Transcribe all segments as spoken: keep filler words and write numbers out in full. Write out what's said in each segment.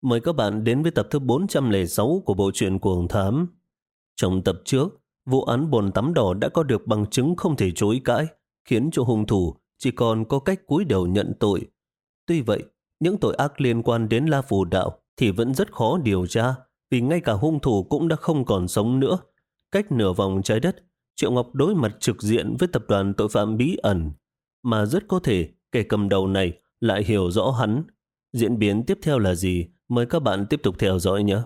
Mời các bạn đến với tập thứ bốn trăm lẻ sáu của bộ truyện Cuồng Thám. Trong tập trước, vụ án bồn tắm đỏ đã có được bằng chứng không thể chối cãi, khiến cho hung thủ chỉ còn có cách cúi đầu nhận tội. Tuy vậy, những tội ác liên quan đến La Phù Đạo thì vẫn rất khó điều tra, vì ngay cả hung thủ cũng đã không còn sống nữa. Cách nửa vòng trái đất, Triệu Ngọc đối mặt trực diện với tập đoàn tội phạm bí ẩn, mà rất có thể kẻ cầm đầu này lại hiểu rõ hắn. Diễn biến tiếp theo là gì? Mời các bạn tiếp tục theo dõi nhé.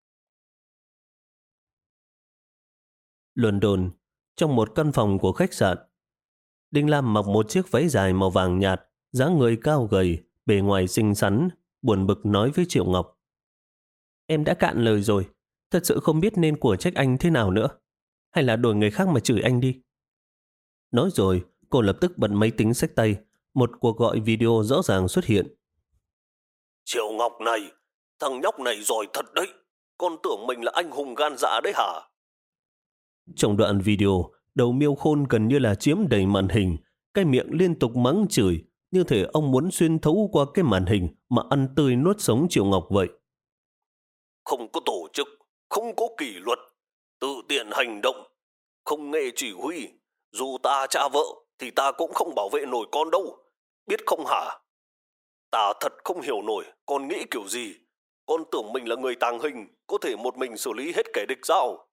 London, trong một căn phòng của khách sạn, Đinh Lam mặc một chiếc váy dài màu vàng nhạt, dáng người cao gầy, bề ngoài xinh xắn, buồn bực nói với Triệu Ngọc. Em đã cạn lời rồi, thật sự không biết nên của trách anh thế nào nữa. Hay là đổi người khác mà chửi anh đi. Nói rồi, cô lập tức bật máy tính xách tay, một cuộc gọi video rõ ràng xuất hiện. Triệu Ngọc này, thằng nhóc này giỏi thật đấy. Con tưởng mình là anh hùng gan dạ đấy hả? Trong đoạn video, đầu Miêu Khôn gần như là chiếm đầy màn hình, cái miệng liên tục mắng chửi, như thể ông muốn xuyên thấu qua cái màn hình mà ăn tươi nuốt sống Triệu Ngọc vậy. Không có tổ chức, không có kỷ luật, tự tiện hành động, không nghe chỉ huy. Dù ta cha vợ thì ta cũng không bảo vệ nổi con đâu, biết không hả? Ta thật không hiểu nổi con nghĩ kiểu gì. Con tưởng mình là người tàng hình, có thể một mình xử lý hết kẻ địch sao?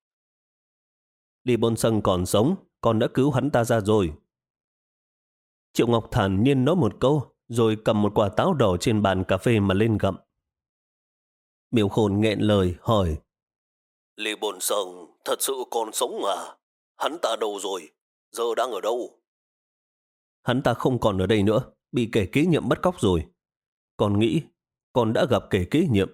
Lý Bôn Sân còn sống, con đã cứu hắn ta ra rồi. Triệu Ngọc thản nhiên nói một câu, rồi cầm một quả táo đỏ trên bàn cà phê mà lên gặm. Miêu Khôn nghẹn lời hỏi. Lý Bồn Sơn thật sự còn sống à? Hắn ta đâu rồi? Giờ đang ở đâu? Hắn ta không còn ở đây nữa, bị kẻ kế nhiệm bắt cóc rồi. Con nghĩ con đã gặp kẻ kế nhiệm.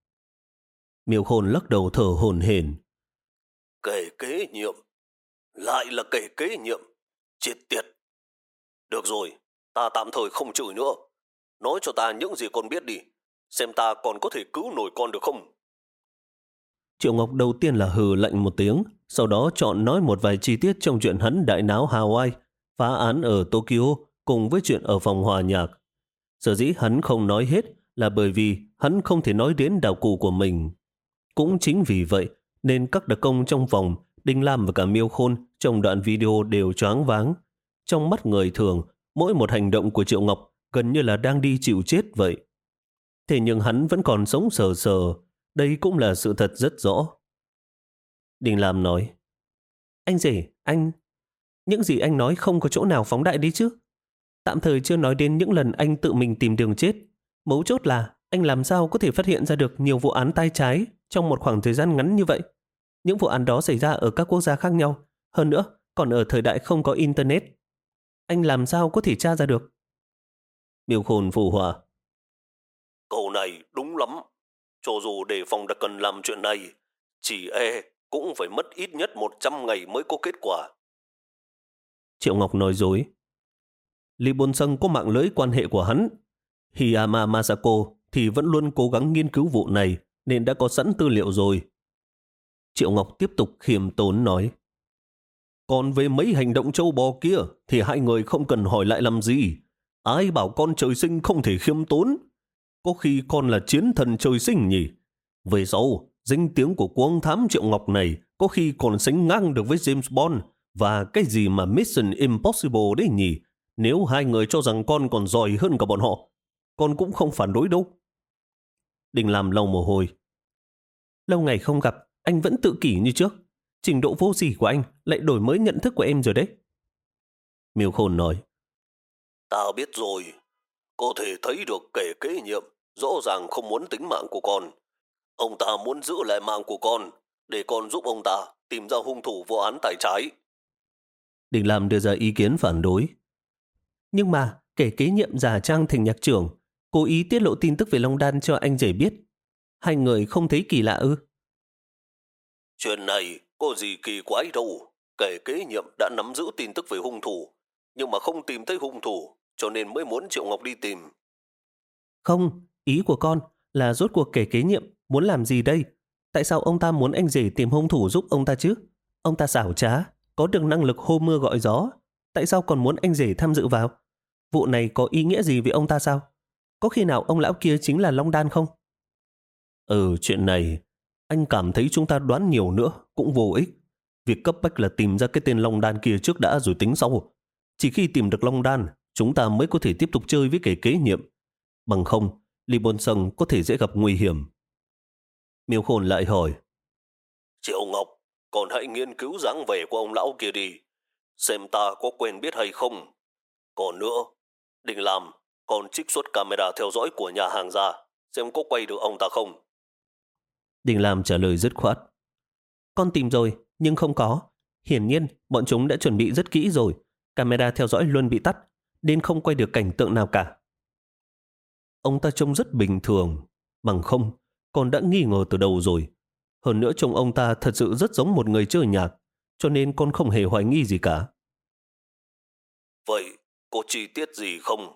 Miêu Khôn lắc đầu thở hổn hển. Kẻ kế nhiệm? Lại là kẻ kế nhiệm? Chết tiệt! Được rồi, ta tạm thời không chửi nữa. Nói cho ta những gì con biết đi, xem ta còn có thể cứu nổi con được không? Triệu Ngọc đầu tiên là hừ lạnh một tiếng, sau đó chọn nói một vài chi tiết trong chuyện hắn đại náo Hawaii, phá án ở Tokyo cùng với chuyện ở phòng hòa nhạc. Sở dĩ hắn không nói hết là bởi vì hắn không thể nói đến đạo cụ của mình. Cũng chính vì vậy nên các đặc công trong phòng, Đinh Lam và cả Miêu Khôn trong đoạn video đều choáng váng. Trong mắt người thường, mỗi một hành động của Triệu Ngọc gần như là đang đi chịu chết vậy. Thế nhưng hắn vẫn còn sống sờ sờ, đây cũng là sự thật rất rõ. Đinh Lam nói, anh rể, anh... Những gì anh nói không có chỗ nào phóng đại đi chứ. Tạm thời chưa nói đến những lần anh tự mình tìm đường chết. Mấu chốt là anh làm sao có thể phát hiện ra được nhiều vụ án tay trái trong một khoảng thời gian ngắn như vậy. Những vụ án đó xảy ra ở các quốc gia khác nhau. Hơn nữa, còn ở thời đại không có Internet. Anh làm sao có thể tra ra được? Miêu Khôn phụ họa. Câu này đúng lắm. Cho dù đề phòng đã cần làm chuyện này, chỉ e cũng phải mất ít nhất một trăm ngày mới có kết quả. Triệu Ngọc nói dối. Lý Bôn Sân có mạng lưới quan hệ của hắn. Hiyama Masako thì vẫn luôn cố gắng nghiên cứu vụ này nên đã có sẵn tư liệu rồi. Triệu Ngọc tiếp tục khiêm tốn nói. Còn về mấy hành động trâu bò kia thì hai người không cần hỏi lại làm gì. Ai bảo con trời sinh không thể khiêm tốn? Có khi con là chiến thần trời sinh nhỉ? Về sau, danh tiếng của Cuồng Thám Triệu Ngọc này có khi còn sánh ngang được với James Bond và cái gì mà Mission Impossible đấy nhỉ? Nếu hai người cho rằng con còn giỏi hơn cả bọn họ, con cũng không phản đối đâu. Đinh Lam lau mồ hôi. Lâu ngày không gặp, anh vẫn tự kỷ như trước. Trình độ vô sỉ của anh lại đổi mới nhận thức của em rồi đấy. Miêu Khôn nói. Ta biết rồi. Có thể thấy được kẻ kế nhiệm rõ ràng không muốn tính mạng của con. Ông ta muốn giữ lại mạng của con để con giúp ông ta tìm ra hung thủ vụ án tay trái. Đinh Lam đưa ra ý kiến phản đối. Nhưng mà kẻ kế nhiệm giả trang thành nhạc trưởng, cố ý tiết lộ tin tức về Long Đan cho anh rể biết. Hai người không thấy kỳ lạ ư? Chuyện này có gì kỳ quái đâu. Kẻ kế nhiệm đã nắm giữ tin tức về hung thủ, nhưng mà không tìm thấy hung thủ, cho nên mới muốn Triệu Ngọc đi tìm. Không, ý của con là rốt cuộc kẻ kế nhiệm muốn làm gì đây? Tại sao ông ta muốn anh rể tìm hung thủ giúp ông ta chứ? Ông ta xảo trá, có được năng lực hô mưa gọi gió. Tại sao còn muốn anh rể tham dự vào? Vụ này có ý nghĩa gì với ông ta sao? Có khi nào ông lão kia chính là Long Đan không? Ừ, chuyện này, anh cảm thấy chúng ta đoán nhiều nữa cũng vô ích. Việc cấp bách là tìm ra cái tên Long Đan kia trước đã rồi tính sau. Chỉ khi tìm được Long Đan, chúng ta mới có thể tiếp tục chơi với kẻ kế nhiệm. Bằng không, Lý Bôn Sân có thể sẽ gặp nguy hiểm. Miêu Khôn lại hỏi. Triệu Ngọc, còn hãy nghiên cứu dáng vẻ của ông lão kia đi. Xem ta có quen biết hay không. Còn nữa, Đình Lam còn trích xuất camera theo dõi của nhà hàng ra, xem có quay được ông ta không. Đình Lam trả lời dứt khoát. Con tìm rồi, nhưng không có. Hiển nhiên, bọn chúng đã chuẩn bị rất kỹ rồi. Camera theo dõi luôn bị tắt, nên không quay được cảnh tượng nào cả. Ông ta trông rất bình thường. Bằng không, con đã nghi ngờ từ đầu rồi. Hơn nữa trông ông ta thật sự rất giống một người chơi nhạc, cho nên con không hề hoài nghi gì cả. Vậy, có chi tiết gì không?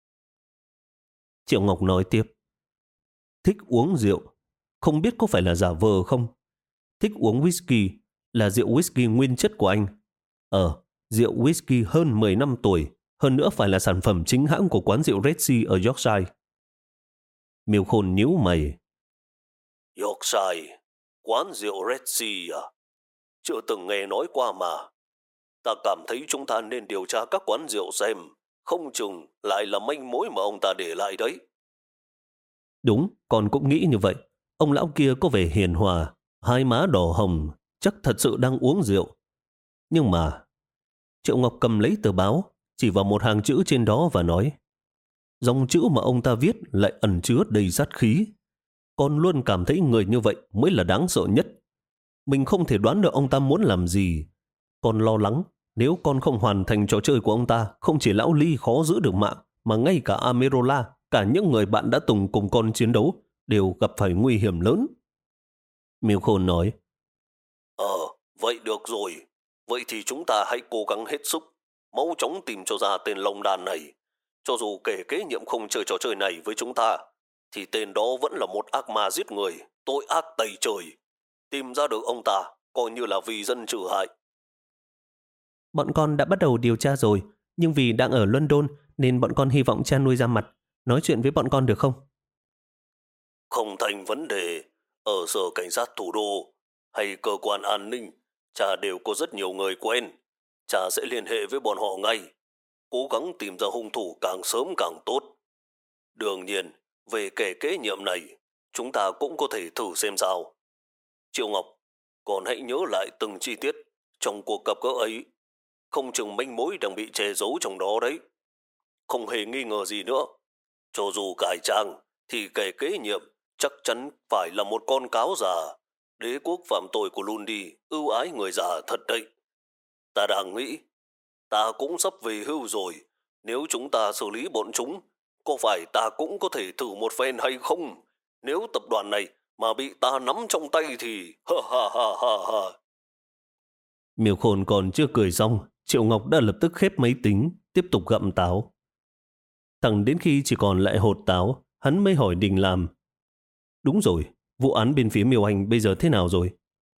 Triệu Ngọc nói tiếp. Thích uống rượu, không biết có phải là giả vờ không? Thích uống whisky, là rượu whisky nguyên chất của anh. Ờ, rượu whisky hơn mười năm tuổi, hơn nữa phải là sản phẩm chính hãng của quán rượu Red Sea ở Yorkshire. Miêu Khôn nhíu mày. Yorkshire, quán rượu Red Sea à? Chưa từng nghe nói qua mà. Ta cảm thấy chúng ta nên điều tra các quán rượu xem, không chừng lại là manh mối mà ông ta để lại đấy. Đúng, con cũng nghĩ như vậy. Ông lão kia có vẻ hiền hòa, hai má đỏ hồng, chắc thật sự đang uống rượu. Nhưng mà, Triệu Ngọc cầm lấy tờ báo, chỉ vào một hàng chữ trên đó và nói, dòng chữ mà ông ta viết lại ẩn chứa đầy sát khí. Con luôn cảm thấy người như vậy mới là đáng sợ nhất. Mình không thể đoán được ông ta muốn làm gì. Con lo lắng, nếu con không hoàn thành trò chơi của ông ta, không chỉ lão Ly khó giữ được mạng, mà ngay cả Amerola, cả những người bạn đã từng cùng con chiến đấu, đều gặp phải nguy hiểm lớn. Miêu Khôn nói, Ờ, vậy được rồi. Vậy thì chúng ta hãy cố gắng hết sức, mau chóng tìm cho ra tên Long Đàn này. Cho dù kẻ kế nhiệm không chơi trò chơi này với chúng ta, thì tên đó vẫn là một ác ma giết người, tội ác tày trời. Tìm ra được ông ta, coi như là vì dân trừ hại. bọn con đã bắt đầu điều tra rồi, nhưng vì đang ở London nên bọn con hy vọng cha nuôi ra mặt, nói chuyện với bọn con được không? Không thành vấn đề. Ở sở cảnh sát thủ đô hay cơ quan an ninh, cha đều có rất nhiều người quen. Cha sẽ liên hệ với bọn họ ngay. Cố gắng tìm ra hung thủ càng sớm càng tốt. Đương nhiên, về kẻ kế nhiệm này, chúng ta cũng có thể thử xem sao. Triệu Ngọc, còn hãy nhớ lại từng chi tiết trong cuộc gặp gỡ ấy. Không chừng manh mối đang bị che giấu trong đó đấy. Không hề nghi ngờ gì nữa. Cho dù cải trang, thì kẻ kế nhiệm chắc chắn phải là một con cáo già. Đế quốc phạm tội của Lundi ưu ái người già thật đấy. Ta đang nghĩ, ta cũng sắp về hưu rồi. Nếu chúng ta xử lý bọn chúng, có phải ta cũng có thể thử một phen hay không? Nếu tập đoàn này mà bị ta nắm trong tay thì ha ha ha ha ha. Miêu Khôn còn chưa cười xong, Triệu Ngọc đã lập tức khép máy tính, tiếp tục gặm táo. Thẳng đến khi chỉ còn lại hột táo, hắn mới hỏi Đình Lam. Đúng rồi, vụ án bên phía Miêu Anh bây giờ thế nào rồi?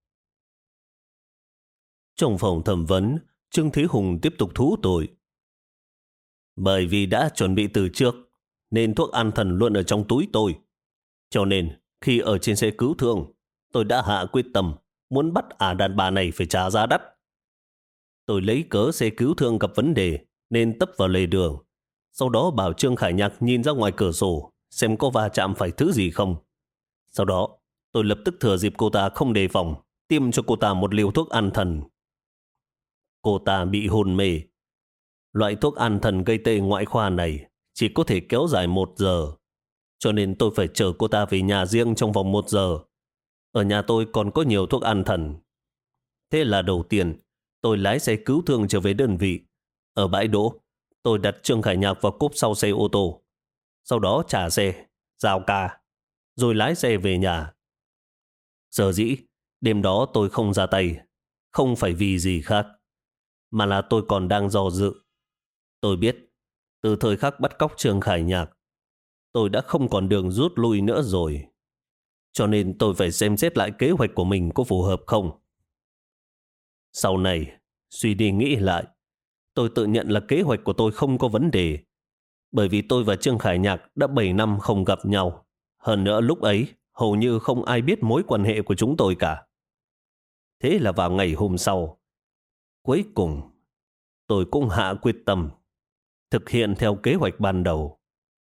Trong phòng thẩm vấn, Trương Thế Hùng tiếp tục thú tội. Bởi vì đã chuẩn bị từ trước, nên thuốc an thần luôn ở trong túi tôi. Cho nên, khi ở trên xe cứu thương, tôi đã hạ quyết tâm muốn bắt ả đàn bà này phải trả giá đắt. Tôi lấy cớ xe cứu thương gặp vấn đề nên tấp vào lề đường. Sau đó bảo Trương Khải Nhạc nhìn ra ngoài cửa sổ xem có va chạm phải thứ gì không. Sau đó, tôi lập tức thừa dịp cô ta không đề phòng, tiêm cho cô ta một liều thuốc an thần. Cô ta bị hôn mê. Loại thuốc an thần gây tê ngoại khoa này chỉ có thể kéo dài một giờ. Cho nên tôi phải chở cô ta về nhà riêng trong vòng một giờ. Ở nhà tôi còn có nhiều thuốc an thần. Thế là đầu tiên, tôi lái xe cứu thương trở về đơn vị. Ở bãi đỗ, tôi đặt Trương Khải Nhạc vào cốp sau xe ô tô. Sau đó trả xe, giao ca, rồi lái xe về nhà. Giờ dĩ, đêm đó tôi không ra tay, không phải vì gì khác, mà là tôi còn đang do dự. Tôi biết, từ thời khắc bắt cóc Trương Khải Nhạc, tôi đã không còn đường rút lui nữa rồi. Cho nên tôi phải xem xét lại kế hoạch của mình có phù hợp không. Sau này, suy đi nghĩ lại, tôi tự nhận là kế hoạch của tôi không có vấn đề. Bởi vì tôi và Trương Khải Nhạc đã bảy năm không gặp nhau. Hơn nữa lúc ấy, hầu như không ai biết mối quan hệ của chúng tôi cả. Thế là vào ngày hôm sau, cuối cùng tôi cũng hạ quyết tâm thực hiện theo kế hoạch ban đầu.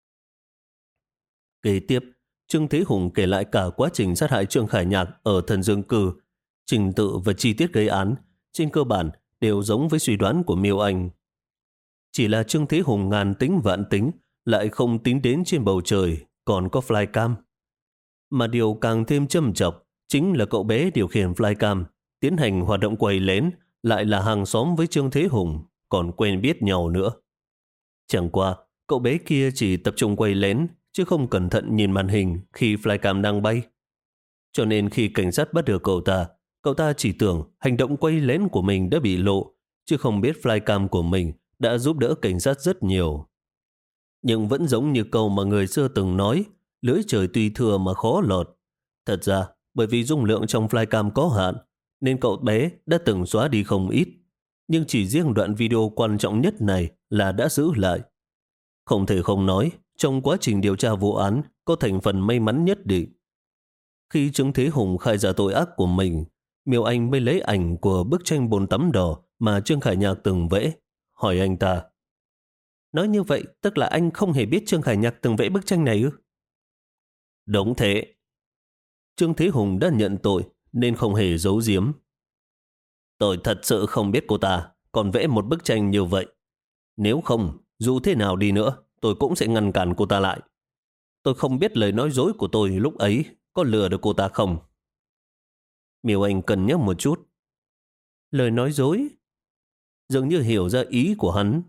Kế tiếp, Trương Thế Hùng kể lại cả quá trình sát hại Trương Khải Nhạc ở Thần Dương Cư, trình tự và chi tiết gây án, trên cơ bản đều giống với suy đoán của Miêu Anh. Chỉ là Trương Thế Hùng ngàn tính vạn tính lại không tính đến trên bầu trời còn có flycam. Mà điều càng thêm châm chọc chính là cậu bé điều khiển flycam tiến hành hoạt động quay lén lại là hàng xóm với Trương Thế Hùng, còn quen biết nhau nữa. Chẳng qua, cậu bé kia chỉ tập trung quay lén chứ không cẩn thận nhìn màn hình khi flycam đang bay. Cho nên khi cảnh sát bắt được cậu ta, cậu ta chỉ tưởng hành động quay lén của mình đã bị lộ, chứ không biết flycam của mình đã giúp đỡ cảnh sát rất nhiều. Nhưng vẫn giống như câu mà người xưa từng nói, lưỡi trời tuy thừa mà khó lọt. Thật ra, bởi vì dung lượng trong flycam có hạn, nên cậu bé đã từng xóa đi không ít. Nhưng chỉ riêng đoạn video quan trọng nhất này là đã giữ lại. Không thể không nói, trong quá trình điều tra vụ án có thành phần may mắn nhất định. Khi Trương Thế Hùng khai ra tội ác của mình, Miêu Anh mới lấy ảnh của bức tranh bồn tắm đỏ mà Trương Khải Nhạc từng vẽ, hỏi anh ta. Nói như vậy, tức là anh không hề biết Trương Khải Nhạc từng vẽ bức tranh này ư? Đúng thế. Trương Thế Hùng đã nhận tội nên không hề giấu giếm. Tôi thật sự không biết cô ta còn vẽ một bức tranh như vậy. Nếu không, dù thế nào đi nữa, tôi cũng sẽ ngăn cản cô ta lại. Tôi không biết lời nói dối của tôi lúc ấy có lừa được cô ta không. Miêu Anh cân nhắc một chút. Lời nói dối? Dường như hiểu ra ý của hắn.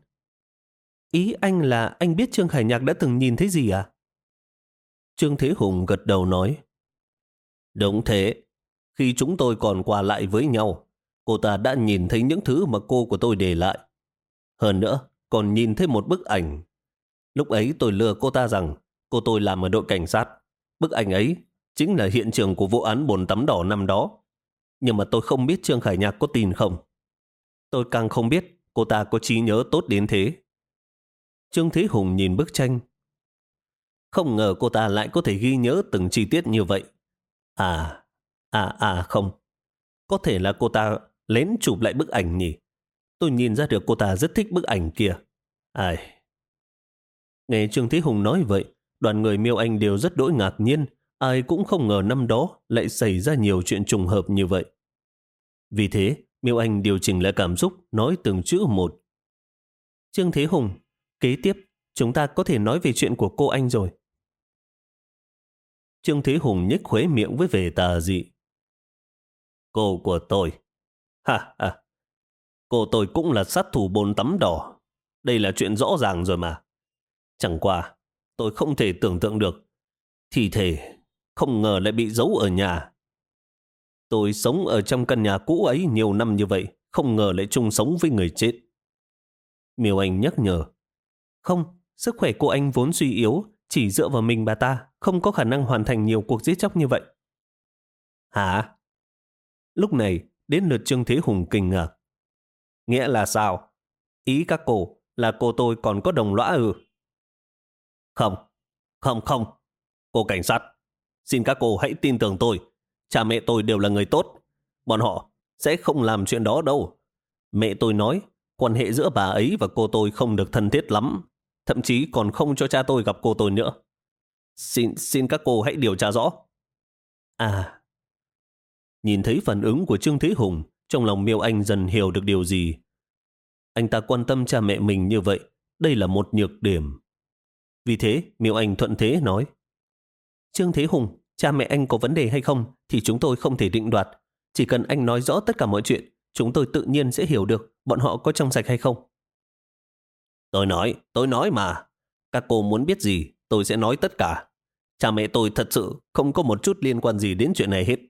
Ý anh là anh biết Trương Khải Nhạc đã từng nhìn thấy gì à? Trương Thế Hùng gật đầu nói. Đúng thế. Khi chúng tôi còn qua lại với nhau, cô ta đã nhìn thấy những thứ mà cô của tôi để lại. Hơn nữa, còn nhìn thấy một bức ảnh. Lúc ấy tôi lừa cô ta rằng cô tôi làm ở đội cảnh sát. Bức ảnh ấy chính là hiện trường của vụ án bồn tắm đỏ năm đó. Nhưng mà tôi không biết Trương Khải Nhạc có tin không. Tôi càng không biết cô ta có trí nhớ tốt đến thế. Trương Thế Hùng nhìn bức tranh. Không ngờ cô ta lại có thể ghi nhớ từng chi tiết như vậy. À, à, à không. Có thể là cô ta lén chụp lại bức ảnh nhỉ. Tôi nhìn ra được cô ta rất thích bức ảnh kia. Ai... Nghe Trương Thế Hùng nói vậy, đoàn người Miêu Anh đều rất đỗi ngạc nhiên. Ai cũng không ngờ năm đó lại xảy ra nhiều chuyện trùng hợp như vậy. Vì thế, Miêu Anh điều chỉnh lại cảm xúc, nói từng chữ một. Trương Thế Hùng, kế tiếp, chúng ta có thể nói về chuyện của cô anh rồi. Trương Thế Hùng nhếch khóe miệng với vẻ tà dị. Cô của tôi? Ha ha, cô tôi cũng là sát thủ bồn tắm đỏ. Đây là chuyện rõ ràng rồi mà. Chẳng qua, tôi không thể tưởng tượng được. Thi thể không ngờ lại bị giấu ở nhà. Tôi sống ở trong căn nhà cũ ấy nhiều năm như vậy, không ngờ lại chung sống với người chết. Miêu Anh nhắc nhở. Không, sức khỏe cô anh vốn suy yếu, chỉ dựa vào mình bà ta, không có khả năng hoàn thành nhiều cuộc giết chóc như vậy. Hả? Lúc này, đến lượt Trương Thế Hùng kinh ngạc. Nghĩa là sao? Ý các cô là cô tôi còn có đồng lõa ư? Không, không, không. Cô cảnh sát, xin các cô hãy tin tưởng tôi. Cha mẹ tôi đều là người tốt. Bọn họ sẽ không làm chuyện đó đâu. Mẹ tôi nói, quan hệ giữa bà ấy và cô tôi không được thân thiết lắm. Thậm chí còn không cho cha tôi gặp cô tôi nữa. Xin, xin các cô hãy điều tra rõ. À, nhìn thấy phản ứng của Trương Thế Hùng, trong lòng Miêu Anh dần hiểu được điều gì. Anh ta quan tâm cha mẹ mình như vậy, đây là một nhược điểm. Vì thế, Miêu Anh thuận thế nói. Trương Thế Hùng, cha mẹ anh có vấn đề hay không thì chúng tôi không thể định đoạt. Chỉ cần anh nói rõ tất cả mọi chuyện, chúng tôi tự nhiên sẽ hiểu được bọn họ có trong sạch hay không. Tôi nói, tôi nói mà. Các cô muốn biết gì, tôi sẽ nói tất cả. Cha mẹ tôi thật sự không có một chút liên quan gì đến chuyện này hết.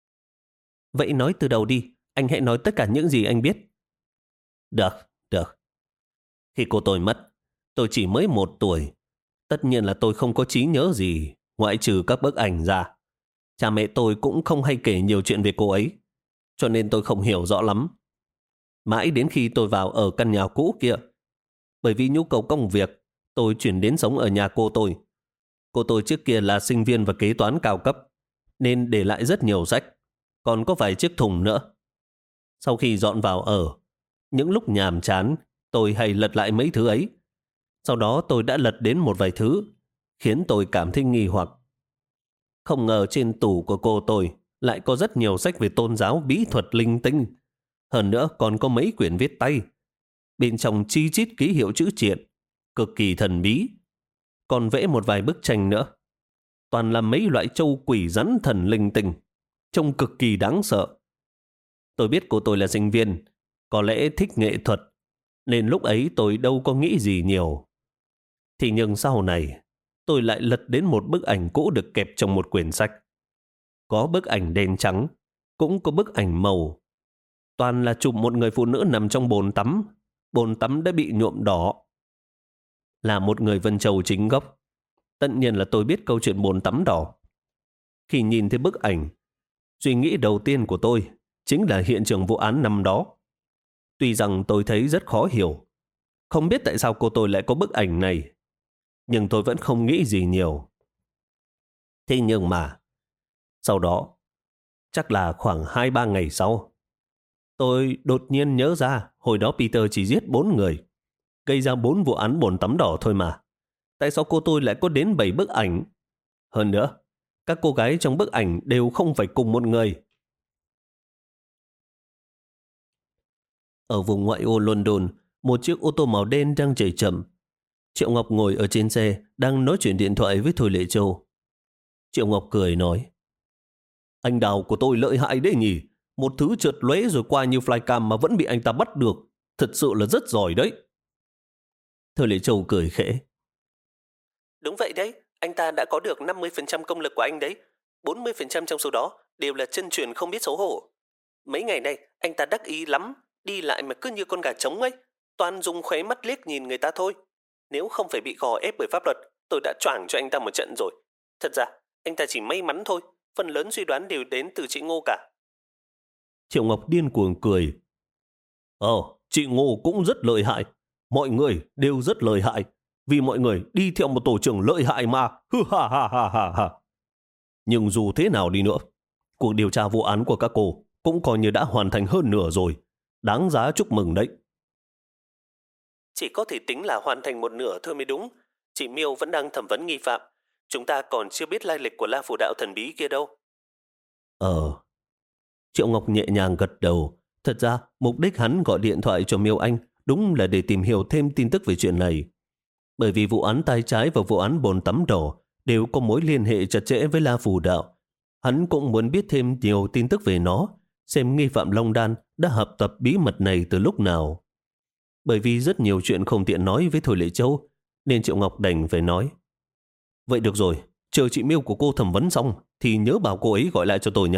Vậy nói từ đầu đi, anh hãy nói tất cả những gì anh biết. Được, được. Khi cô tôi mất, tôi chỉ mới một tuổi. Tất nhiên là tôi không có trí nhớ gì, ngoại trừ các bức ảnh ra. Cha mẹ tôi cũng không hay kể nhiều chuyện về cô ấy, cho nên tôi không hiểu rõ lắm. Mãi đến khi tôi vào ở căn nhà cũ kia, bởi vì nhu cầu công việc, tôi chuyển đến sống ở nhà cô tôi. Cô tôi trước kia là sinh viên và kế toán cao cấp, nên để lại rất nhiều sách, còn có vài chiếc thùng nữa. Sau khi dọn vào ở, những lúc nhàm chán, tôi hay lật lại mấy thứ ấy. Sau đó tôi đã lật đến một vài thứ, khiến tôi cảm thấy nghi hoặc. Không ngờ trên tủ của cô tôi lại có rất nhiều sách về tôn giáo bí thuật linh tinh. Hơn nữa còn có mấy quyển viết tay. Bên trong chi chít ký hiệu chữ triện, cực kỳ thần bí. Còn vẽ một vài bức tranh nữa. Toàn là mấy loại châu quỷ rắn thần linh tinh, trông cực kỳ đáng sợ. Tôi biết cô tôi là sinh viên, có lẽ thích nghệ thuật, nên lúc ấy tôi đâu có nghĩ gì nhiều. Thì nhưng sau này, tôi lại lật đến một bức ảnh cũ được kẹp trong một quyển sách. Có bức ảnh đen trắng, cũng có bức ảnh màu. Toàn là chụp một người phụ nữ nằm trong bồn tắm. Bồn tắm đã bị nhuộm đỏ. Là một người Vân Châu chính gốc, tất nhiên là tôi biết câu chuyện bồn tắm đỏ. Khi nhìn thấy bức ảnh, suy nghĩ đầu tiên của tôi chính là hiện trường vụ án năm đó. Tuy rằng tôi thấy rất khó hiểu, không biết tại sao cô tôi lại có bức ảnh này, nhưng tôi vẫn không nghĩ gì nhiều. Thế nhưng mà, sau đó, chắc là khoảng hai ba ngày sau, tôi đột nhiên nhớ ra hồi đó Peter chỉ giết bốn người, gây ra bốn vụ án bồn tắm đỏ thôi mà. Tại sao cô tôi lại có đến bảy bức ảnh? Hơn nữa, các cô gái trong bức ảnh đều không phải cùng một người. Ở vùng ngoại ô London, một chiếc ô tô màu đen đang chạy chậm. Triệu Ngọc ngồi ở trên xe, đang nói chuyện điện thoại với Thôi Lệ Châu. Triệu Ngọc cười nói, anh Đào của tôi lợi hại đấy nhỉ. Một thứ trượt lóe rồi qua như flycam mà vẫn bị anh ta bắt được. Thật sự là rất giỏi đấy. Thôi Lệ Châu cười khẽ. Đúng vậy đấy, anh ta đã có được năm mươi phần trăm công lực của anh đấy. bốn mươi phần trăm trong số đó đều là chân truyền không biết xấu hổ. Mấy ngày nay, anh ta đắc ý lắm, đi lại mà cứ như con gà trống ấy. Toàn dùng khóe mắt liếc nhìn người ta thôi. Nếu không phải bị gò ép bởi pháp luật, tôi đã choảng cho anh ta một trận rồi. Thật ra, anh ta chỉ may mắn thôi. Phần lớn suy đoán đều đến từ chị Ngô cả. Triệu Ngọc điên cuồng cười. Ờ, chị Ngô cũng rất lợi hại. Mọi người đều rất lợi hại. Vì mọi người đi theo một tổ trưởng lợi hại mà. Hừ ha ha ha ha ha. Nhưng dù thế nào đi nữa, cuộc điều tra vụ án của các cô cũng coi như đã hoàn thành hơn nửa rồi. Đáng giá chúc mừng đấy. Chỉ có thể tính là hoàn thành một nửa thôi mới đúng. Chị Miêu vẫn đang thẩm vấn nghi phạm. Chúng ta còn chưa biết lai lịch của La Phù Đạo thần bí kia đâu. Ờ. Triệu Ngọc nhẹ nhàng gật đầu. Thật ra, mục đích hắn gọi điện thoại cho Miêu Anh đúng là để tìm hiểu thêm tin tức về chuyện này. Bởi vì vụ án tay trái và vụ án bồn tắm đỏ đều có mối liên hệ chặt chẽ với La Phù Đạo. Hắn cũng muốn biết thêm nhiều tin tức về nó, xem nghi phạm Long Đan đã hợp tập bí mật này từ lúc nào. Bởi vì rất nhiều chuyện không tiện nói với Thôi Lệ Châu, nên Triệu Ngọc đành phải nói. Vậy được rồi, chờ chị Miêu của cô thẩm vấn xong thì nhớ bảo cô ấy gọi lại cho tôi nhé.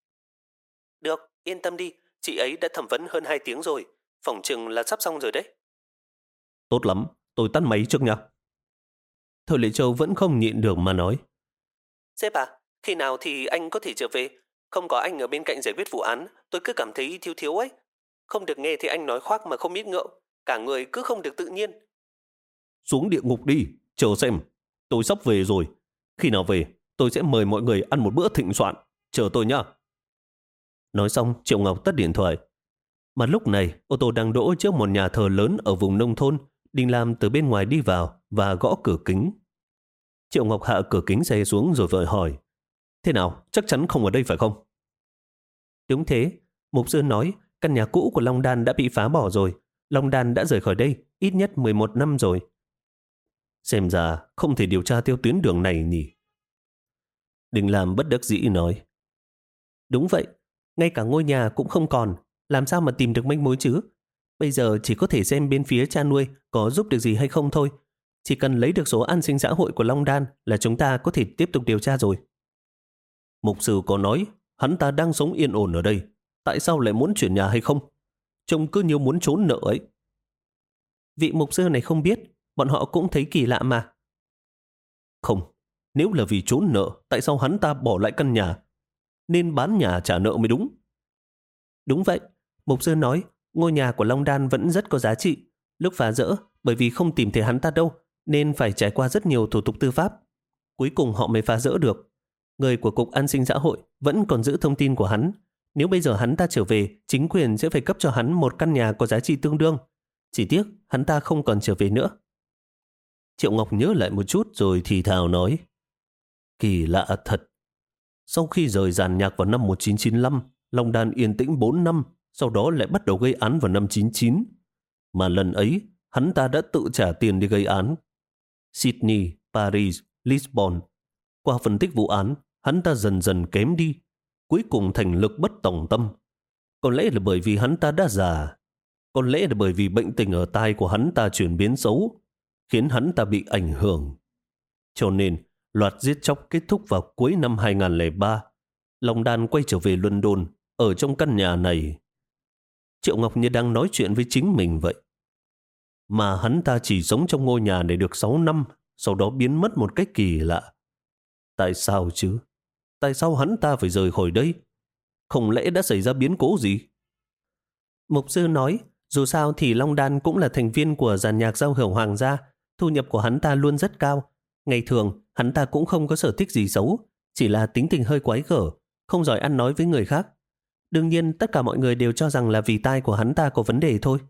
Được, yên tâm đi, chị ấy đã thẩm vấn hơn hai tiếng rồi, phỏng chừng là sắp xong rồi đấy. Tốt lắm, tôi tắt máy trước nha. Thôi Lệ Châu vẫn không nhịn được mà nói. Sếp à, khi nào thì anh có thể trở về? Không có anh ở bên cạnh giải quyết vụ án, tôi cứ cảm thấy thiếu thiếu ấy. Không được nghe thì anh nói khoác mà không biết ngượng, cả người cứ không được tự nhiên. Xuống địa ngục đi, chờ xem. Tôi sắp về rồi. Khi nào về, tôi sẽ mời mọi người ăn một bữa thịnh soạn. Chờ tôi nhá. Nói xong, Triệu Ngọc tắt điện thoại. Mà lúc này, ô tô đang đỗ trước một nhà thờ lớn ở vùng nông thôn. Đinh Lam từ bên ngoài đi vào và gõ cửa kính. Triệu Ngọc hạ cửa kính xe xuống rồi vội hỏi. Thế nào, chắc chắn không ở đây phải không? Đúng thế, mục sư nói căn nhà cũ của Long Đan đã bị phá bỏ rồi. Long Đan đã rời khỏi đây ít nhất mười một năm rồi. Xem ra không thể điều tra theo tuyến đường này nhỉ. Đinh Lam bất đắc dĩ nói. Đúng vậy, ngay cả ngôi nhà cũng không còn. Làm sao mà tìm được manh mối chứ? Bây giờ chỉ có thể xem bên phía cha nuôi có giúp được gì hay không thôi. Chỉ cần lấy được số an sinh xã hội của Long Đan là chúng ta có thể tiếp tục điều tra rồi. Mục sư có nói hắn ta đang sống yên ổn ở đây. Tại sao lại muốn chuyển nhà hay không? Trông cứ như muốn trốn nợ ấy. Vị mục sư này không biết, bọn họ cũng thấy kỳ lạ mà. Không, nếu là vì trốn nợ, tại sao hắn ta bỏ lại căn nhà? Nên bán nhà trả nợ mới đúng. Đúng vậy, mục sư nói ngôi nhà của Long Đan vẫn rất có giá trị. Lúc phá rỡ, bởi vì không tìm thấy hắn ta đâu, nên phải trải qua rất nhiều thủ tục tư pháp. Cuối cùng họ mới phá rỡ được. Người của Cục An sinh xã hội vẫn còn giữ thông tin của hắn. Nếu bây giờ hắn ta trở về, chính quyền sẽ phải cấp cho hắn một căn nhà có giá trị tương đương. Chỉ tiếc hắn ta không còn trở về nữa. Triệu Ngọc nhớ lại một chút rồi thì thào nói. Kỳ lạ thật. Sau khi rời giàn nhạc vào năm một nghìn chín trăm chín mươi lăm, Long Đan yên tĩnh bốn năm, sau đó lại bắt đầu gây án vào năm chín chín. Mà lần ấy, hắn ta đã tự trả tiền đi gây án. Sydney, Paris, Lisbon. Qua phân tích vụ án, hắn ta dần dần kém đi, cuối cùng thành lực bất tòng tâm. Có lẽ là bởi vì hắn ta đã già, có lẽ là bởi vì bệnh tình ở tai của hắn ta chuyển biến xấu, khiến hắn ta bị ảnh hưởng. Cho nên, loạt giết chóc kết thúc vào cuối năm hai không không ba. Long Đan quay trở về London, ở trong căn nhà này. Triệu Ngọc như đang nói chuyện với chính mình vậy. Mà hắn ta chỉ sống trong ngôi nhà này được sáu năm, sau đó biến mất một cách kỳ lạ. Tại sao chứ? Tại sao hắn ta phải rời khỏi đây? Không lẽ đã xảy ra biến cố gì? Mục sư nói, dù sao thì Long Đan cũng là thành viên của dàn nhạc giao hưởng hoàng gia, thu nhập của hắn ta luôn rất cao. Ngày thường, hắn ta cũng không có sở thích gì xấu, chỉ là tính tình hơi quái gở, không giỏi ăn nói với người khác. Đương nhiên, tất cả mọi người đều cho rằng là vì tai của hắn ta có vấn đề thôi.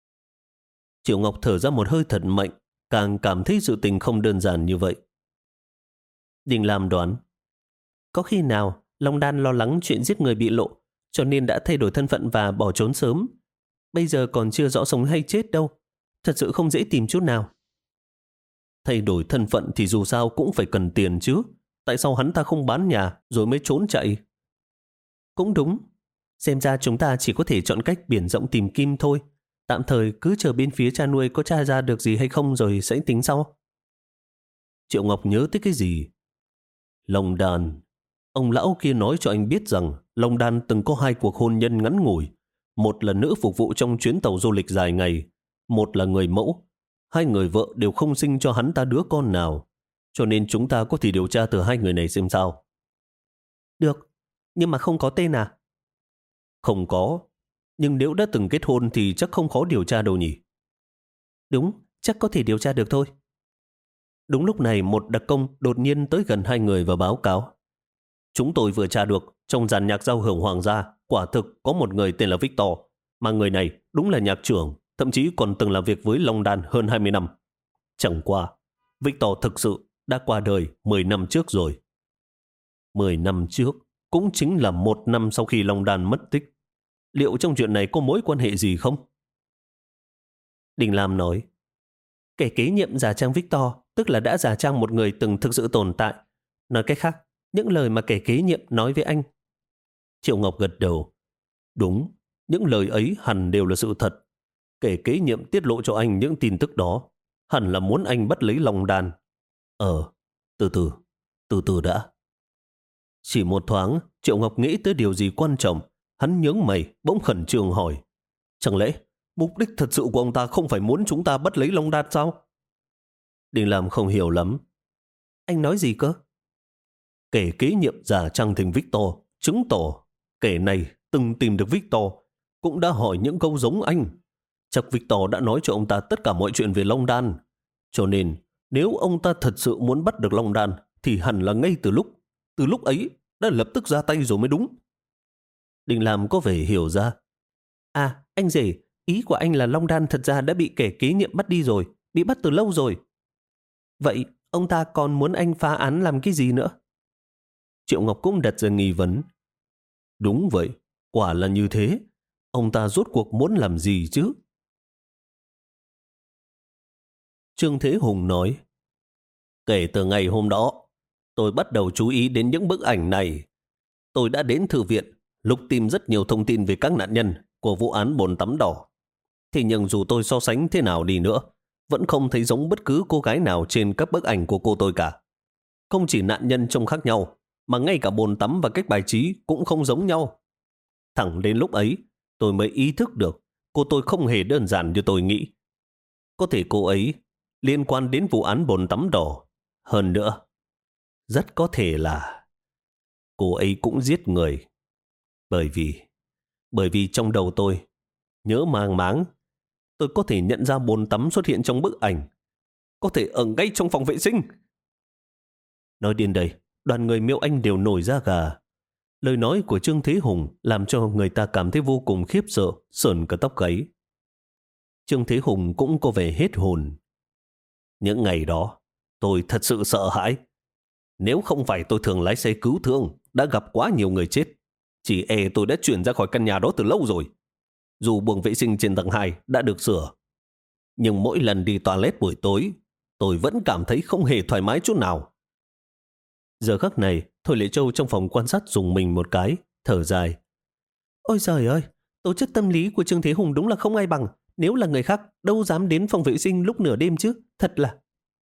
Triệu Ngọc thở ra một hơi thật mạnh, càng cảm thấy sự tình không đơn giản như vậy. Đình Lam đoán, có khi nào Long Đan lo lắng chuyện giết người bị lộ, cho nên đã thay đổi thân phận và bỏ trốn sớm. Bây giờ còn chưa rõ sống hay chết đâu, thật sự không dễ tìm chút nào. Thay đổi thân phận thì dù sao cũng phải cần tiền chứ. Tại sao hắn ta không bán nhà rồi mới trốn chạy? Cũng đúng. Xem ra chúng ta chỉ có thể chọn cách biển rộng tìm kim thôi. Tạm thời cứ chờ bên phía cha nuôi có tra ra được gì hay không rồi sẽ tính sau. Triệu Ngọc nhớ tới cái gì? Long Đan. Ông lão kia nói cho anh biết rằng Long Đan từng có hai cuộc hôn nhân ngắn ngủi. Một là nữ phục vụ trong chuyến tàu du lịch dài ngày, một là người mẫu. Hai người vợ đều không sinh cho hắn ta đứa con nào. Cho nên chúng ta có thể điều tra từ hai người này xem sao. Được, nhưng mà không có tên à? Không có, nhưng nếu đã từng kết hôn thì chắc không khó điều tra đâu nhỉ. Đúng, chắc có thể điều tra được thôi. Đúng lúc này một đặc công đột nhiên tới gần hai người và báo cáo. Chúng tôi vừa tra được trong dàn nhạc giao hưởng hoàng gia quả thực có một người tên là Victor, mà người này đúng là nhạc trưởng, thậm chí còn từng làm việc với Long Đan hơn hai mươi năm. Chẳng qua, Victor thực sự đã qua đời mười năm trước rồi. mười năm trước cũng chính là một năm sau khi Long Đan mất tích. Liệu trong chuyện này có mối quan hệ gì không? Đình Lam nói, kẻ kế nhiệm giả trang Victor tức là đã giả trang một người từng thực sự tồn tại. Nói cách khác, những lời mà kẻ kế nhiệm nói với anh. Triệu Ngọc gật đầu. Đúng, những lời ấy hẳn đều là sự thật. Kẻ kế nhiệm tiết lộ cho anh những tin tức đó hẳn là muốn anh bắt lấy Long Đan. Ờ, từ từ, từ từ đã. Chỉ một thoáng, Triệu Ngọc nghĩ tới điều gì quan trọng. Hắn nhướng mày, bỗng khẩn trương hỏi. Chẳng lẽ mục đích thật sự của ông ta không phải muốn chúng ta bắt lấy Long Đan sao? Đình Lam không hiểu lắm. Anh nói gì cơ? Kẻ kế nhiệm giả trang thành Victor, chứng tỏ kẻ này từng tìm được Victor, cũng đã hỏi những câu giống anh. Chắc Victor đã nói cho ông ta tất cả mọi chuyện về Long Đan. Cho nên, nếu ông ta thật sự muốn bắt được Long Đan, thì hẳn là ngay từ lúc, từ lúc ấy đã lập tức ra tay rồi mới đúng. Đình Lam có vẻ hiểu ra. À, anh rể, ý của anh là Long Đan thật ra đã bị kẻ kế nhiệm bắt đi rồi, bị bắt từ lâu rồi. Vậy, ông ta còn muốn anh phá án làm cái gì nữa? Triệu Ngọc cũng đặt ra nghi vấn. Đúng vậy, quả là như thế. Ông ta rốt cuộc muốn làm gì chứ? Trương Thế Hùng nói, kể từ ngày hôm đó, tôi bắt đầu chú ý đến những bức ảnh này. Tôi đã đến thư viện, lục tìm rất nhiều thông tin về các nạn nhân của vụ án bồn tắm đỏ. Thế nhưng dù tôi so sánh thế nào đi nữa, vẫn không thấy giống bất cứ cô gái nào trên các bức ảnh của cô tôi cả. Không chỉ nạn nhân trông khác nhau, mà ngay cả bồn tắm và cách bài trí cũng không giống nhau. Thẳng đến lúc ấy, tôi mới ý thức được cô tôi không hề đơn giản như tôi nghĩ. Có thể cô ấy liên quan đến vụ án bồn tắm đỏ. Hơn nữa, rất có thể là cô ấy cũng giết người. Bởi vì, bởi vì trong đầu tôi nhớ mang máng, tôi có thể nhận ra bồn tắm xuất hiện trong bức ảnh, có thể ở ngay trong phòng vệ sinh. Nói đến đây, đoàn người Miêu Anh đều nổi da gà. Lời nói của Trương Thế Hùng làm cho người ta cảm thấy vô cùng khiếp sợ, sởn cả tóc gáy. Trương Thế Hùng cũng có vẻ hết hồn. Những ngày đó, tôi thật sự sợ hãi. Nếu không phải tôi thường lái xe cứu thương, đã gặp quá nhiều người chết, chỉ e tôi đã chuyển ra khỏi căn nhà đó từ lâu rồi. Dù buồng vệ sinh trên tầng hai đã được sửa, nhưng mỗi lần đi toilet buổi tối, tôi vẫn cảm thấy không hề thoải mái chút nào. Giờ khắc này, Thôi Lệ Châu trong phòng quan sát dùng mình một cái, thở dài. Ôi trời ơi, tố chất tâm lý của Trương Thế Hùng đúng là không ai bằng. Nếu là người khác, đâu dám đến phòng vệ sinh lúc nửa đêm chứ, thật là...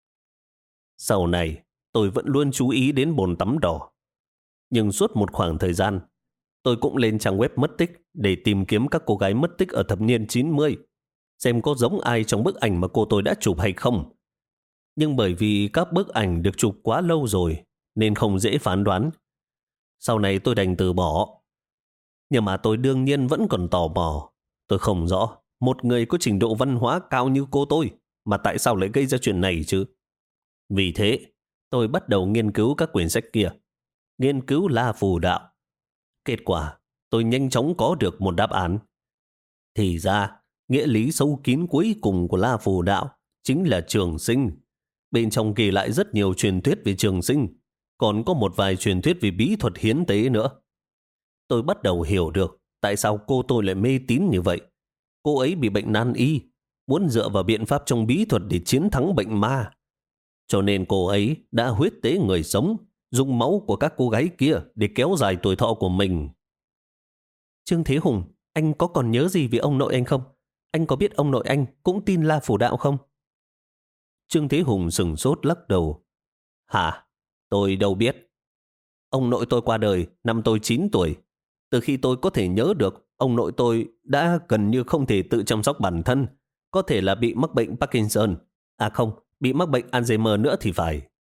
Sau này, tôi vẫn luôn chú ý đến bồn tắm đỏ. Nhưng suốt một khoảng thời gian, tôi cũng lên trang web mất tích để tìm kiếm các cô gái mất tích ở thập niên chín mươi, xem có giống ai trong bức ảnh mà cô tôi đã chụp hay không. Nhưng bởi vì các bức ảnh được chụp quá lâu rồi, nên không dễ phán đoán. Sau này tôi đành từ bỏ. Nhưng mà tôi đương nhiên vẫn còn tò mò. Tôi không rõ, một người có trình độ văn hóa cao như cô tôi, mà tại sao lại gây ra chuyện này chứ? Vì thế, tôi bắt đầu nghiên cứu các quyển sách kia, nghiên cứu La Phù Đạo. Kết quả, tôi nhanh chóng có được một đáp án. Thì ra, nghĩa lý sâu kín cuối cùng của La Phù Đạo chính là trường sinh. Bên trong ghi lại rất nhiều truyền thuyết về trường sinh, còn có một vài truyền thuyết về bí thuật hiến tế nữa. Tôi bắt đầu hiểu được tại sao cô tôi lại mê tín như vậy. Cô ấy bị bệnh nan y, muốn dựa vào biện pháp trong bí thuật để chiến thắng bệnh ma. Cho nên cô ấy đã huyết tế người sống, dùng máu của các cô gái kia để kéo dài tuổi thọ của mình. Trương Thế Hùng, anh có còn nhớ gì về ông nội anh không? Anh có biết ông nội anh cũng tin La Phù Đạo không? Trương Thế Hùng sừng sốt lắc đầu. Hả? Tôi đâu biết. Ông nội tôi qua đời năm tôi chín tuổi. Từ khi tôi có thể nhớ được, ông nội tôi đã gần như không thể tự chăm sóc bản thân. Có thể là bị mắc bệnh Parkinson. À không, bị mắc bệnh Alzheimer nữa thì phải.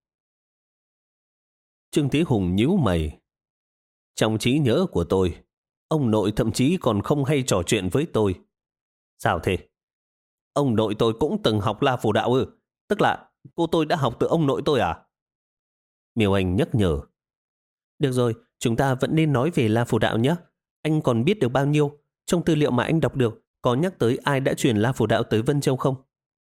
Trương Thế Hùng nhíu mày. Trong trí nhớ của tôi, ông nội thậm chí còn không hay trò chuyện với tôi. Sao thế? Ông nội tôi cũng từng học La Phù Đạo ư? Tức là cô tôi đã học từ ông nội tôi à? Miêu Anh nhắc nhở. Được rồi, chúng ta vẫn nên nói về La Phù Đạo nhé. Anh còn biết được bao nhiêu? Trong tư liệu mà anh đọc được, có nhắc tới ai đã truyền La Phù Đạo tới Vân Châu không?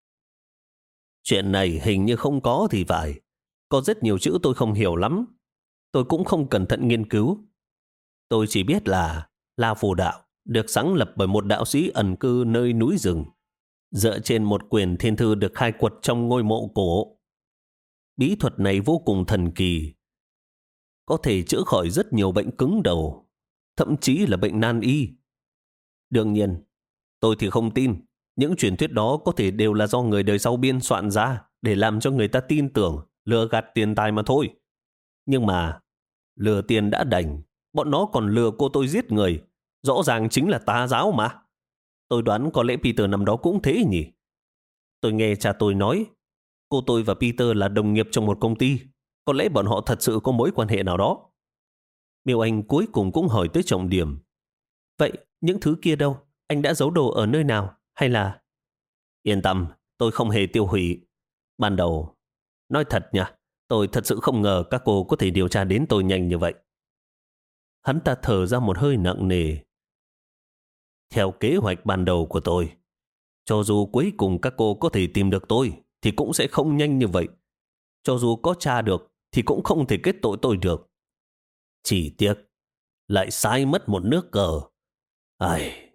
Chuyện này hình như không có thì phải. Có rất nhiều chữ tôi không hiểu lắm. Tôi cũng không cẩn thận nghiên cứu. Tôi chỉ biết là La Phù Đạo được sáng lập bởi một đạo sĩ ẩn cư nơi núi rừng, dựa trên một quyển thiên thư được khai quật trong ngôi mộ cổ. Bí thuật này vô cùng thần kỳ, có thể chữa khỏi rất nhiều bệnh cứng đầu, thậm chí là bệnh nan y. Đương nhiên, tôi thì không tin. Những truyền thuyết đó có thể đều là do người đời sau biên soạn ra để làm cho người ta tin tưởng, lừa gạt tiền tài mà thôi. Nhưng mà, lừa tiền đã đành, bọn nó còn lừa cô tôi giết người. Rõ ràng chính là tà giáo mà. Tôi đoán có lẽ Peter năm đó cũng thế nhỉ. Tôi nghe cha tôi nói, cô tôi và Peter là đồng nghiệp trong một công ty. Có lẽ bọn họ thật sự có mối quan hệ nào đó. Miêu Anh cuối cùng cũng hỏi tới trọng điểm. Vậy, những thứ kia đâu? Anh đã giấu đồ ở nơi nào? Hay là... Yên tâm, tôi không hề tiêu hủy. Ban đầu, nói thật nha, tôi thật sự không ngờ các cô có thể điều tra đến tôi nhanh như vậy. Hắn ta thở ra một hơi nặng nề. Theo kế hoạch ban đầu của tôi, cho dù cuối cùng các cô có thể tìm được tôi, thì cũng sẽ không nhanh như vậy. Cho dù có tra được, thì cũng không thể kết tội tôi được. Chỉ tiếc, lại sai mất một nước cờ. Ai...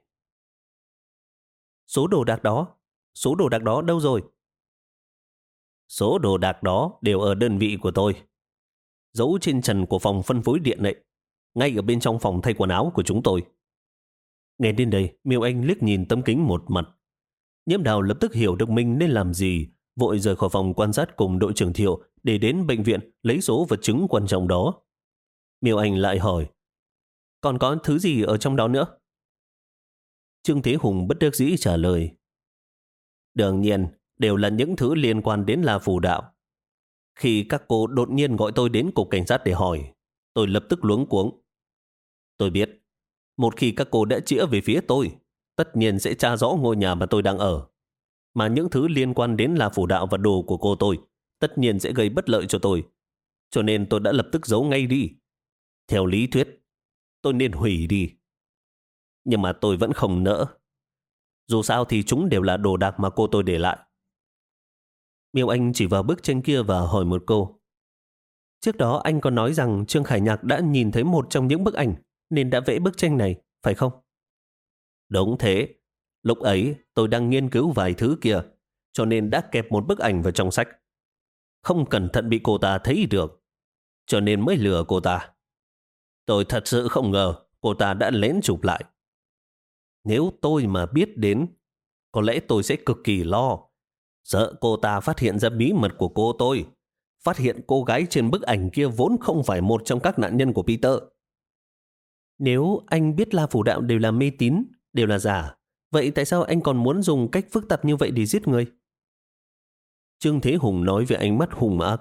Số đồ đạc đó, số đồ đạc đó đâu rồi? Số đồ đạc đó đều ở đơn vị của tôi. Giấu trên trần của phòng phân phối điện này, ngay ở bên trong phòng thay quần áo của chúng tôi. Nghe đến đây, Miêu Anh liếc nhìn tấm kính một mặt. Nhiễm Đào lập tức hiểu được mình nên làm gì, vội rời khỏi phòng quan sát cùng đội trưởng Thiệu để đến bệnh viện lấy số vật chứng quan trọng đó. Miêu Anh lại hỏi, còn có thứ gì ở trong đó nữa? Trương Thế Hùng bất đắc dĩ trả lời, đương nhiên đều là những thứ liên quan đến La Phù Đạo. Khi các cô đột nhiên gọi tôi đến cục cảnh sát để hỏi, tôi lập tức luống cuống. Tôi biết, một khi các cô đã chĩa về phía tôi, tất nhiên sẽ tra rõ ngôi nhà mà tôi đang ở. Mà những thứ liên quan đến La Phù Đạo và đồ của cô tôi, tất nhiên sẽ gây bất lợi cho tôi. cho nên tôi đã lập tức giấu ngay đi. Theo lý thuyết, tôi nên hủy đi. Nhưng mà tôi vẫn không nỡ. Dù sao thì chúng đều là đồ đạc mà cô tôi để lại. Miêu Anh chỉ vào bức tranh kia và hỏi một câu. Trước đó anh có nói rằng Trương Khải Nhạc đã nhìn thấy một trong những bức ảnh nên đã vẽ bức tranh này, phải không? Đúng thế. Lúc ấy tôi đang nghiên cứu vài thứ kia, cho nên đã kẹp một bức ảnh vào trong sách. Không cẩn thận bị cô ta thấy được, cho nên mới lừa cô ta. Tôi thật sự không ngờ cô ta đã lén chụp lại. Nếu tôi mà biết đến, có lẽ tôi sẽ cực kỳ lo. Sợ cô ta phát hiện ra bí mật của cô tôi. Phát hiện cô gái trên bức ảnh kia vốn không phải một trong các nạn nhân của Peter. Nếu anh biết La Phủ Đạo đều là mê tín, đều là giả, vậy tại sao anh còn muốn dùng cách phức tạp như vậy để giết người? Trương Thế Hùng nói với ánh mắt hung ác.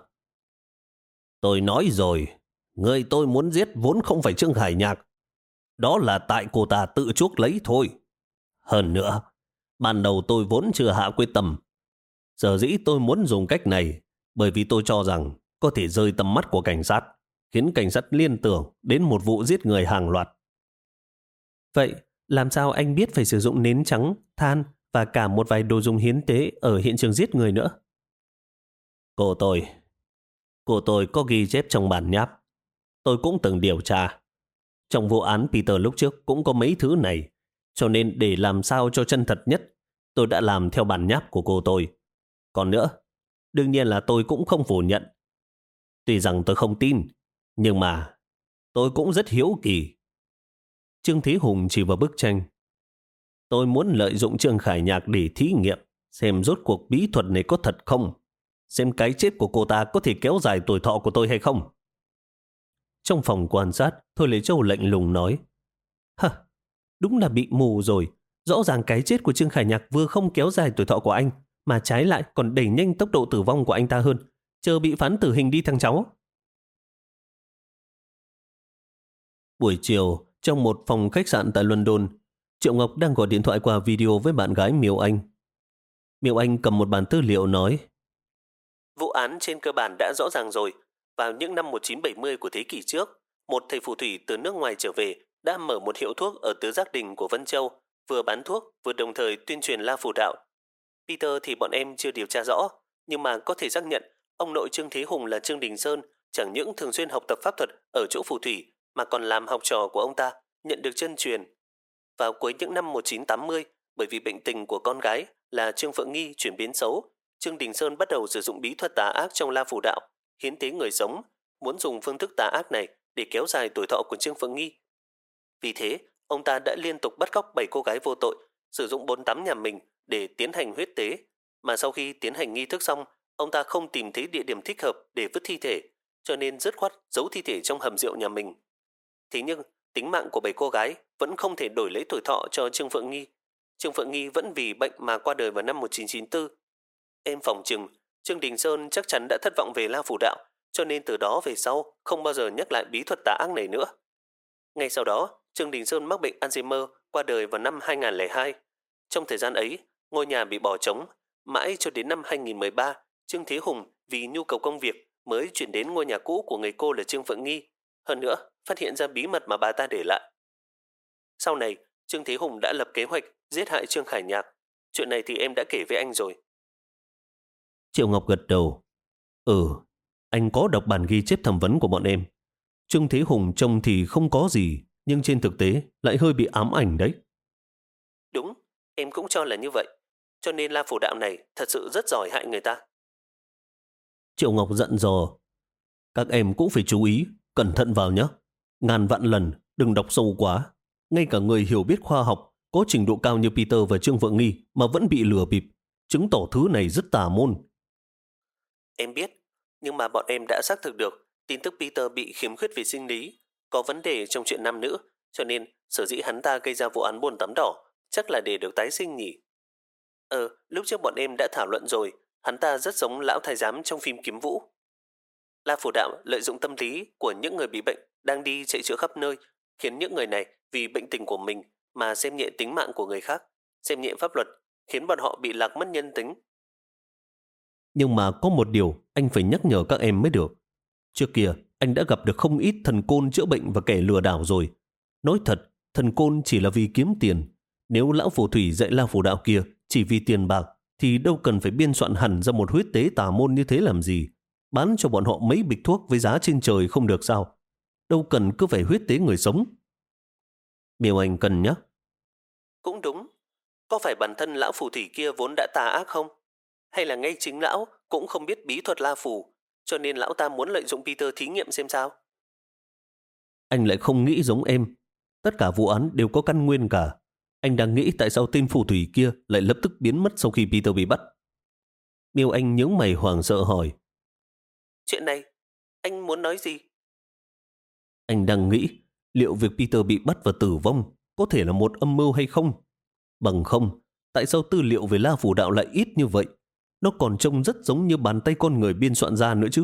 Tôi nói rồi, người tôi muốn giết vốn không phải Trương Khải Nhạc. Đó là tại cô ta tự chuốc lấy thôi. Hơn nữa, ban đầu tôi vốn chưa hạ quyết tâm. Sở dĩ tôi muốn dùng cách này bởi vì tôi cho rằng có thể rơi tầm mắt của cảnh sát, khiến cảnh sát liên tưởng đến một vụ giết người hàng loạt. Vậy, làm sao anh biết phải sử dụng nến trắng, than và cả một vài đồ dùng hiến tế ở hiện trường giết người nữa? Cô tôi, cô tôi có ghi chép trong bản nháp. Tôi cũng từng điều tra. Trong vụ án Peter lúc trước cũng có mấy thứ này, cho nên để làm sao cho chân thật nhất, tôi đã làm theo bản nháp của cô tôi. Còn nữa, đương nhiên là tôi cũng không phủ nhận. Tuy rằng tôi không tin, nhưng mà tôi cũng rất hiếu kỳ. Trương Thế Hùng chỉ vào bức tranh. Tôi muốn lợi dụng Trương Khải Nhạc để thí nghiệm, xem rốt cuộc bí thuật này có thật không, xem cái chết của cô ta có thể kéo dài tuổi thọ của tôi hay không. Trong phòng quan sát, Thôi Lệ Châu lạnh lùng nói. Hả, đúng là bị mù rồi. Rõ ràng cái chết của Trương Khải Nhạc vừa không kéo dài tuổi thọ của anh, mà trái lại còn đẩy nhanh tốc độ tử vong của anh ta hơn. Chờ bị phán tử hình đi thằng cháu. Buổi chiều, trong một phòng khách sạn tại London, Triệu Ngọc đang gọi điện thoại qua video với bạn gái Miêu Anh. Miêu Anh cầm một bản tư liệu nói. Vụ án trên cơ bản đã rõ ràng rồi. Vào những năm một nghìn chín trăm bảy mươi của thế kỷ trước, một thầy phù thủy từ nước ngoài trở về đã mở một hiệu thuốc ở Tứ Giác Đình của Vân Châu, vừa bán thuốc vừa đồng thời tuyên truyền La Phủ Đạo. Peter thì bọn em chưa điều tra rõ, nhưng mà có thể xác nhận ông nội Trương Thế Hùng là Trương Đình Sơn chẳng những thường xuyên học tập pháp thuật ở chỗ phù thủy mà còn làm học trò của ông ta, nhận được chân truyền. Vào cuối những năm một nghìn chín trăm tám mươi, bởi vì bệnh tình của con gái là Trương Phượng Nghi chuyển biến xấu, Trương Đình Sơn bắt đầu sử dụng bí thuật tà ác trong La Phủ Đạo, hiến tế người sống, muốn dùng phương thức tà ác này để kéo dài tuổi thọ của Trương Phượng Nghi. Vì thế, ông ta đã liên tục bắt cóc bảy cô gái vô tội, sử dụng bồn tắm nhà mình để tiến hành huyết tế, mà sau khi tiến hành nghi thức xong, ông ta không tìm thấy địa điểm thích hợp để vứt thi thể, cho nên dứt khoát giấu thi thể trong hầm rượu nhà mình. Thế nhưng, tính mạng của bảy cô gái vẫn không thể đổi lấy tuổi thọ cho Trương Phượng Nghi. Trương Phượng Nghi vẫn vì bệnh mà qua đời vào năm một nghìn chín trăm chín mươi tư. Em phỏng chừng, Trương Đình Sơn chắc chắn đã thất vọng về La Phủ Đạo, cho nên từ đó về sau không bao giờ nhắc lại bí thuật tà ác này nữa. Ngay sau đó, Trương Đình Sơn mắc bệnh Alzheimer, qua đời vào năm hai nghìn không trăm lẻ hai. Trong thời gian ấy, ngôi nhà bị bỏ trống, mãi cho đến năm hai nghìn không trăm mười ba, Trương Thế Hùng vì nhu cầu công việc mới chuyển đến ngôi nhà cũ của người cô là Trương Phượng Nghi. Hơn nữa, phát hiện ra bí mật mà bà ta để lại. Sau này, Trương Thế Hùng đã lập kế hoạch giết hại Trương Khải Nhạc. Chuyện này thì em đã kể với anh rồi. Triệu Ngọc gật đầu. Ừ, anh có đọc bản ghi chép thẩm vấn của bọn em. Trương Thế Hùng trông thì không có gì, nhưng trên thực tế lại hơi bị ám ảnh đấy. Đúng, em cũng cho là như vậy. Cho nên La Phủ Đạo này thật sự rất giỏi hại người ta. Triệu Ngọc giận dò. Các em cũng phải chú ý, cẩn thận vào nhé. Ngàn vạn lần, đừng đọc sâu quá. Ngay cả người hiểu biết khoa học, có trình độ cao như Peter và Trương Phượng Nghi mà vẫn bị lừa bịp, chứng tỏ thứ này rất tà môn. Em biết, nhưng mà bọn em đã xác thực được tin tức Peter bị khiếm khuyết về sinh lý, có vấn đề trong chuyện nam nữ, cho nên sở dĩ hắn ta gây ra vụ án bồn tắm đỏ chắc là để được tái sinh nhỉ. Ờ, lúc trước bọn em đã thảo luận rồi, hắn ta rất giống lão thái giám trong phim Kiếm Vũ. La Phủ Đạo lợi dụng tâm lý của những người bị bệnh đang đi chạy chữa khắp nơi, khiến những người này vì bệnh tình của mình mà xem nhẹ tính mạng của người khác, xem nhẹ pháp luật, khiến bọn họ bị lạc mất nhân tính. Nhưng mà có một điều anh phải nhắc nhở các em mới được. Trước kia, anh đã gặp được không ít thần côn chữa bệnh và kẻ lừa đảo rồi. Nói thật, thần côn chỉ là vì kiếm tiền. Nếu lão phù thủy dạy la phù đạo kia chỉ vì tiền bạc, thì đâu cần phải biên soạn hẳn ra một huyết tế tà môn như thế làm gì. Bán cho bọn họ mấy bịch thuốc với giá trên trời không được sao? Đâu cần cứ phải huyết tế người sống. Miêu Anh cân nhắc. Cũng đúng. Có phải bản thân lão phù thủy kia vốn đã tà ác không? Hay là ngay chính lão cũng không biết bí thuật la phù, cho nên lão ta muốn lợi dụng Peter thí nghiệm xem sao? Anh lại không nghĩ giống em. Tất cả vụ án đều có căn nguyên cả. Anh đang nghĩ tại sao tên phù thủy kia lại lập tức biến mất sau khi Peter bị bắt. Miêu Anh nhướng mày hoảng sợ hỏi. Chuyện này, anh muốn nói gì? Anh đang nghĩ liệu việc Peter bị bắt và tử vong có thể là một âm mưu hay không? Bằng không, tại sao tư liệu về la phù đạo lại ít như vậy? Nó còn trông rất giống như bàn tay con người biên soạn ra nữa chứ.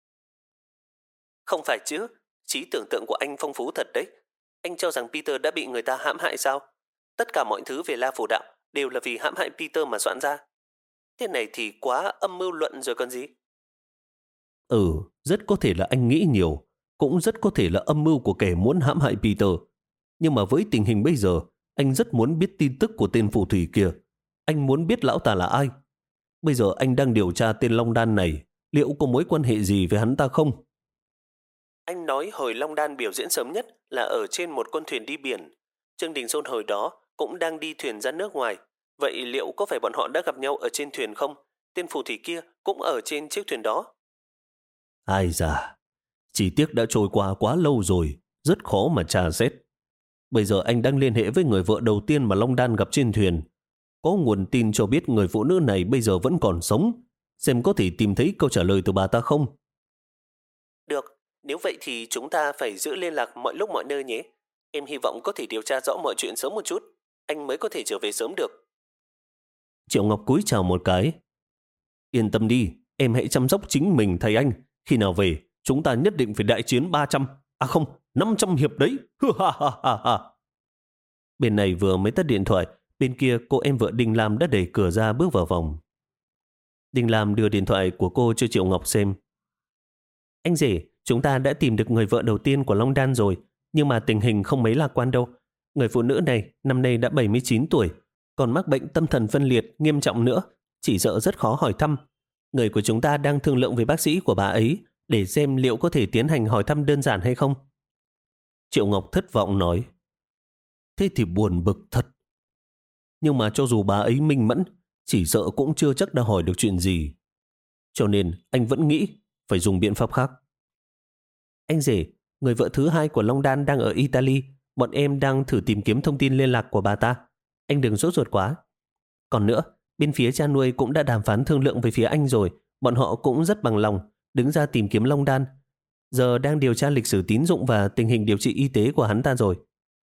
Không phải chứ, trí tưởng tượng của anh phong phú thật đấy. Anh cho rằng Peter đã bị người ta hãm hại sao? Tất cả mọi thứ về la phù đạo đều là vì hãm hại Peter mà soạn ra. Thế này thì quá âm mưu luận rồi còn gì? Ừ, rất có thể là anh nghĩ nhiều, cũng rất có thể là âm mưu của kẻ muốn hãm hại Peter. Nhưng mà với tình hình bây giờ, anh rất muốn biết tin tức của tên phù thủy kia. Anh muốn biết lão ta là ai. Bây giờ anh đang điều tra tên Long Đan này, liệu có mối quan hệ gì với hắn ta không? Anh nói hồi Long Đan biểu diễn sớm nhất là ở trên một con thuyền đi biển. Trương Đình Xôn hồi đó cũng đang đi thuyền ra nước ngoài. Vậy liệu có phải bọn họ đã gặp nhau ở trên thuyền không? Tên phù thủy kia cũng ở trên chiếc thuyền đó. Ai da, chỉ tiếc đã trôi qua quá lâu rồi, rất khó mà tra xét. Bây giờ anh đang liên hệ với người vợ đầu tiên mà Long Đan gặp trên thuyền. Có nguồn tin cho biết người phụ nữ này bây giờ vẫn còn sống. Xem có thể tìm thấy câu trả lời từ bà ta không? Được, nếu vậy thì chúng ta phải giữ liên lạc mọi lúc mọi nơi nhé. Em hy vọng có thể điều tra rõ mọi chuyện sớm một chút. Anh mới có thể trở về sớm được. Triệu Ngọc cúi chào một cái. Yên tâm đi, em hãy chăm sóc chính mình thầy anh. Khi nào về, chúng ta nhất định phải đại chiến ba trăm, à không, năm trăm hiệp đấy. Bên này vừa mới tắt điện thoại, bên kia cô em vợ Đinh Lam đã đẩy cửa ra bước vào phòng. Đinh Lam đưa điện thoại của cô cho Triệu Ngọc xem. Anh rể, chúng ta đã tìm được người vợ đầu tiên của Long Đan rồi, nhưng mà tình hình không mấy lạc quan đâu. Người phụ nữ này năm nay đã bảy mươi chín tuổi, còn mắc bệnh tâm thần phân liệt nghiêm trọng nữa, chỉ sợ rất khó hỏi thăm. Người của chúng ta đang thương lượng với bác sĩ của bà ấy để xem liệu có thể tiến hành hỏi thăm đơn giản hay không. Triệu Ngọc thất vọng nói. Thế thì buồn bực thật. Nhưng mà cho dù bà ấy minh mẫn, chỉ sợ cũng chưa chắc đã hỏi được chuyện gì. Cho nên anh vẫn nghĩ phải dùng biện pháp khác. Anh rể, người vợ thứ hai của Long Đan đang ở Italy. Bọn em đang thử tìm kiếm thông tin liên lạc của bà ta. Anh đừng sốt ruột quá. Còn nữa, bên phía cha nuôi cũng đã đàm phán thương lượng với phía anh rồi. Bọn họ cũng rất bằng lòng đứng ra tìm kiếm Long Đan. Giờ đang điều tra lịch sử tín dụng và tình hình điều trị y tế của hắn ta rồi.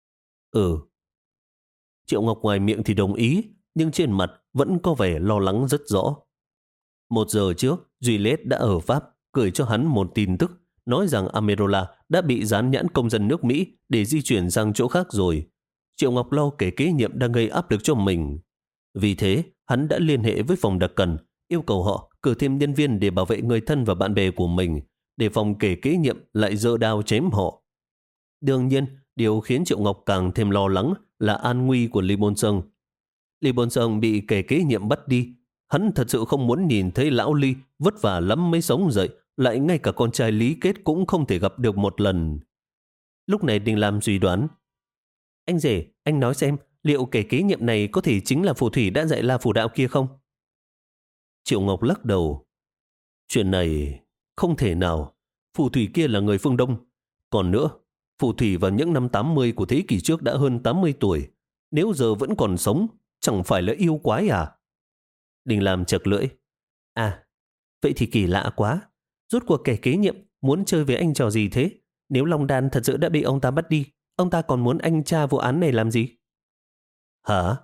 Ừ. Triệu Ngọc ngoài miệng thì đồng ý, nhưng trên mặt vẫn có vẻ lo lắng rất rõ. Một giờ trước, Juliet đã ở Pháp gửi cho hắn một tin tức nói rằng Amerola đã bị dán nhãn công dân nước Mỹ để di chuyển sang chỗ khác rồi. Triệu Ngọc lo kẻ kế nhiệm đang gây áp lực cho mình. Vì thế, hắn đã liên hệ với phòng đặc cần, yêu cầu họ cử thêm nhân viên để bảo vệ người thân và bạn bè của mình, để phòng kẻ kế nhiệm lại giơ đao chém họ. Đương nhiên, điều khiến Triệu Ngọc càng thêm lo lắng là an nguy của Lý Bôn Sơn. Lý Bôn Sơn bị kẻ kế nhiệm bắt đi. Hắn thật sự không muốn nhìn thấy lão Lý vất vả lắm mới sống dậy, lại ngay cả con trai Lý Kết cũng không thể gặp được một lần. Lúc này Đinh Lam suy đoán. Anh rể, anh nói xem, liệu kẻ kế nhiệm này có thể chính là phù thủy đã dạy la phù đạo kia không? Triệu Ngọc lắc đầu. Chuyện này không thể nào. Phù thủy kia là người phương Đông. Còn nữa, phù thủy vào những năm tám mươi của thế kỷ trước đã hơn tám mươi tuổi. Nếu giờ vẫn còn sống, chẳng phải là yêu quái à? Đinh Lam chật lưỡi. À, vậy thì kỳ lạ quá. Rốt cuộc kẻ kế nhiệm muốn chơi với anh trò gì thế? Nếu Long Đan thật sự đã bị ông ta bắt đi, ông ta còn muốn anh tra vụ án này làm gì? Hả?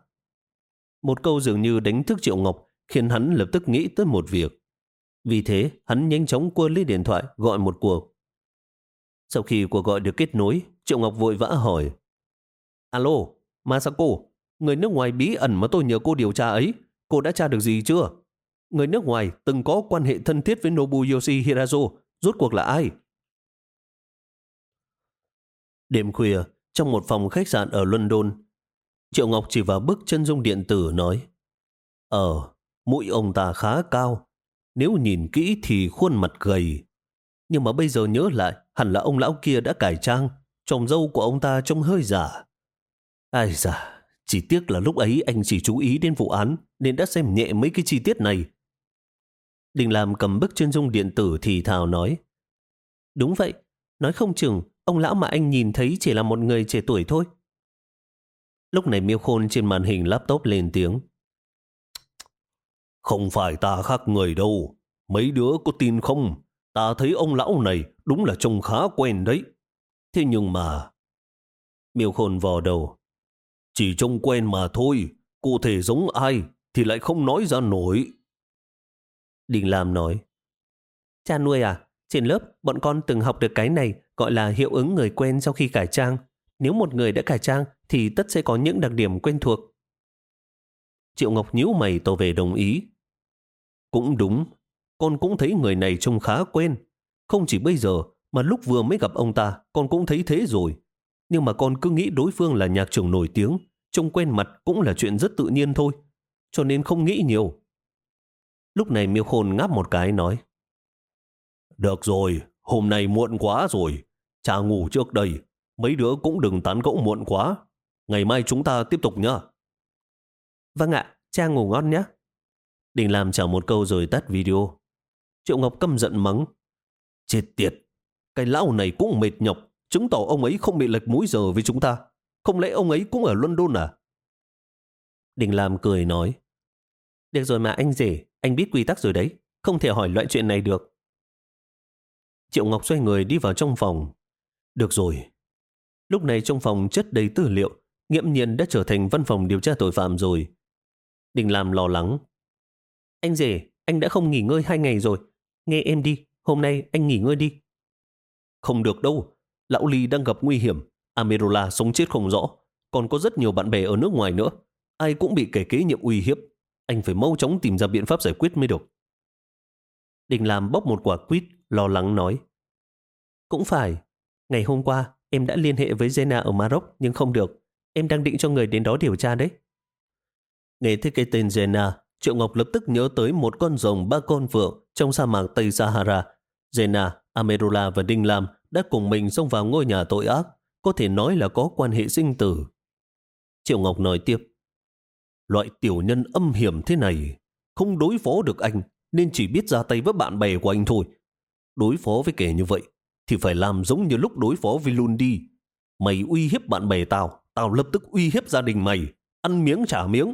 Một câu dường như đánh thức Triệu Ngọc khiến hắn lập tức nghĩ tới một việc. Vì thế, hắn nhanh chóng quơ lấy điện thoại gọi một cuộc. Sau khi cuộc gọi được kết nối, Triệu Ngọc vội vã hỏi. Alo, Masako, người nước ngoài bí ẩn mà tôi nhờ cô điều tra ấy, cô đã tra được gì chưa? Người nước ngoài từng có quan hệ thân thiết với Nobuyoshi Hirazo, rốt cuộc là ai? Đêm khuya, trong một phòng khách sạn ở London, Triệu Ngọc chỉ vào bức chân dung điện tử nói: Ờ, mũi ông ta khá cao, nếu nhìn kỹ thì khuôn mặt gầy. Nhưng mà bây giờ nhớ lại, hẳn là ông lão kia đã cải trang, tròm râu của ông ta trông hơi giả. Ai da, chỉ tiếc là lúc ấy anh chỉ chú ý đến vụ án nên đã xem nhẹ mấy cái chi tiết này. Đình Lam cầm bức chân dung điện tử thì thào nói: Đúng vậy, nói không chừng ông lão mà anh nhìn thấy chỉ là một người trẻ tuổi thôi. Lúc này Miêu Khôn trên màn hình laptop lên tiếng: Không phải ta khác người đâu, mấy đứa có tin không? Ta thấy ông lão này đúng là trông khá quen đấy. Thế nhưng mà... Miêu Khôn vò đầu: Chỉ trông quen mà thôi, cụ thể giống ai thì lại không nói ra nổi. Đình Lam nói: Cha nuôi à, trên lớp bọn con từng học được cái này gọi là hiệu ứng người quen sau khi cải trang. Nếu một người đã cải trang thì tất sẽ có những đặc điểm quen thuộc. Triệu Ngọc nhíu mày tỏ vẻ đồng ý. Cũng đúng, con cũng thấy người này trông khá quen. Không chỉ bây giờ mà lúc vừa mới gặp ông ta con cũng thấy thế rồi. Nhưng mà con cứ nghĩ đối phương là nhạc trưởng nổi tiếng, trông quen mặt cũng là chuyện rất tự nhiên thôi, cho nên không nghĩ nhiều. Lúc này Miêu Khôn ngáp một cái nói: Được rồi, hôm nay muộn quá rồi, cha ngủ trước đây, mấy đứa cũng đừng tán gẫu muộn quá. Ngày mai chúng ta tiếp tục nhá. Vâng ạ, cha ngủ ngon nhé. Đình Lam chào một câu rồi tắt video. Triệu Ngọc căm giận mắng: Chết tiệt, cái lão này cũng mệt nhọc, chứng tỏ ông ấy không bị lệch múi giờ với chúng ta. Không lẽ ông ấy cũng ở London à? Đình Lam cười nói: Được rồi mà anh rể, anh biết quy tắc rồi đấy, không thể hỏi loại chuyện này được. Triệu Ngọc xoay người đi vào trong phòng. Được rồi. Lúc này trong phòng chất đầy tư liệu, nghiễm nhiên đã trở thành văn phòng điều tra tội phạm rồi. Đình Lam lo lắng: Anh rể, anh đã không nghỉ ngơi hai ngày rồi. Nghe em đi, hôm nay anh nghỉ ngơi đi. Không được đâu, lão Ly đang gặp nguy hiểm. Amerola sống chết không rõ. Còn có rất nhiều bạn bè ở nước ngoài nữa. Ai cũng bị kẻ kế nhiệm uy hiếp. Anh phải mau chóng tìm ra biện pháp giải quyết mới được. Đình Lam bóc một quả quýt, lo lắng nói: Cũng phải, ngày hôm qua em đã liên hệ với Jenna ở Maroc nhưng không được. Em đang định cho người đến đó điều tra đấy. Nghe thấy cái tên Jenna, Triệu Ngọc lập tức nhớ tới một con rồng ba con phượng trong sa mạc Tây Sahara. Jenna, Amerola và Đình Lam đã cùng mình xông vào ngôi nhà tội ác, có thể nói là có quan hệ sinh tử. Triệu Ngọc nói tiếp: Loại tiểu nhân âm hiểm thế này không đối phó được anh nên chỉ biết ra tay với bạn bè của anh thôi. Đối phó với kẻ như vậy thì phải làm giống như lúc đối phó với Lundi. Mày uy hiếp bạn bè tao, tao lập tức uy hiếp gia đình mày. Ăn miếng trả miếng.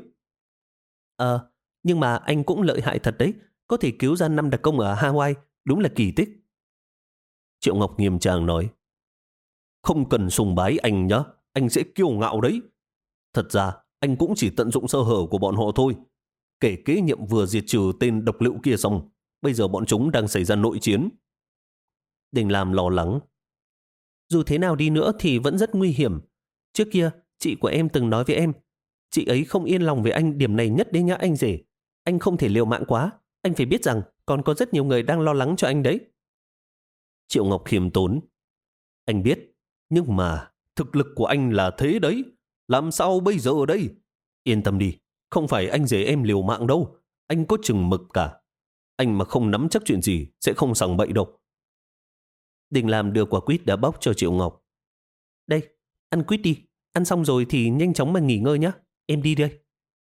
Ờ, nhưng mà anh cũng lợi hại thật đấy. Có thể cứu ra năm đặc công ở Hawaii, đúng là kỳ tích. Triệu Ngọc nghiêm trang nói: Không cần sùng bái anh nhá, anh sẽ kiêu ngạo đấy. Thật ra anh cũng chỉ tận dụng sơ hở của bọn họ thôi. Kể kế nhiệm vừa diệt trừ tên độc lựu kia xong, bây giờ bọn chúng đang xảy ra nội chiến. Đình Lam lo lắng: Dù thế nào đi nữa thì vẫn rất nguy hiểm. Trước kia chị của em từng nói với em, chị ấy không yên lòng về anh điểm này nhất đấy nhá anh rể. Anh không thể liều mạng quá. Anh phải biết rằng còn có rất nhiều người đang lo lắng cho anh đấy. Triệu Ngọc khiêm tốn: Anh biết, nhưng mà thực lực của anh là thế đấy. Làm sao bây giờ đây? Yên tâm đi, không phải anh rể em liều mạng đâu. Anh có chừng mực cả. Anh mà không nắm chắc chuyện gì sẽ không sằng bậy đâu. Đình Lam đưa quả quýt đã bóc cho Triệu Ngọc. Đây, ăn quýt đi. Ăn xong rồi thì nhanh chóng mà nghỉ ngơi nhé. Em đi đây.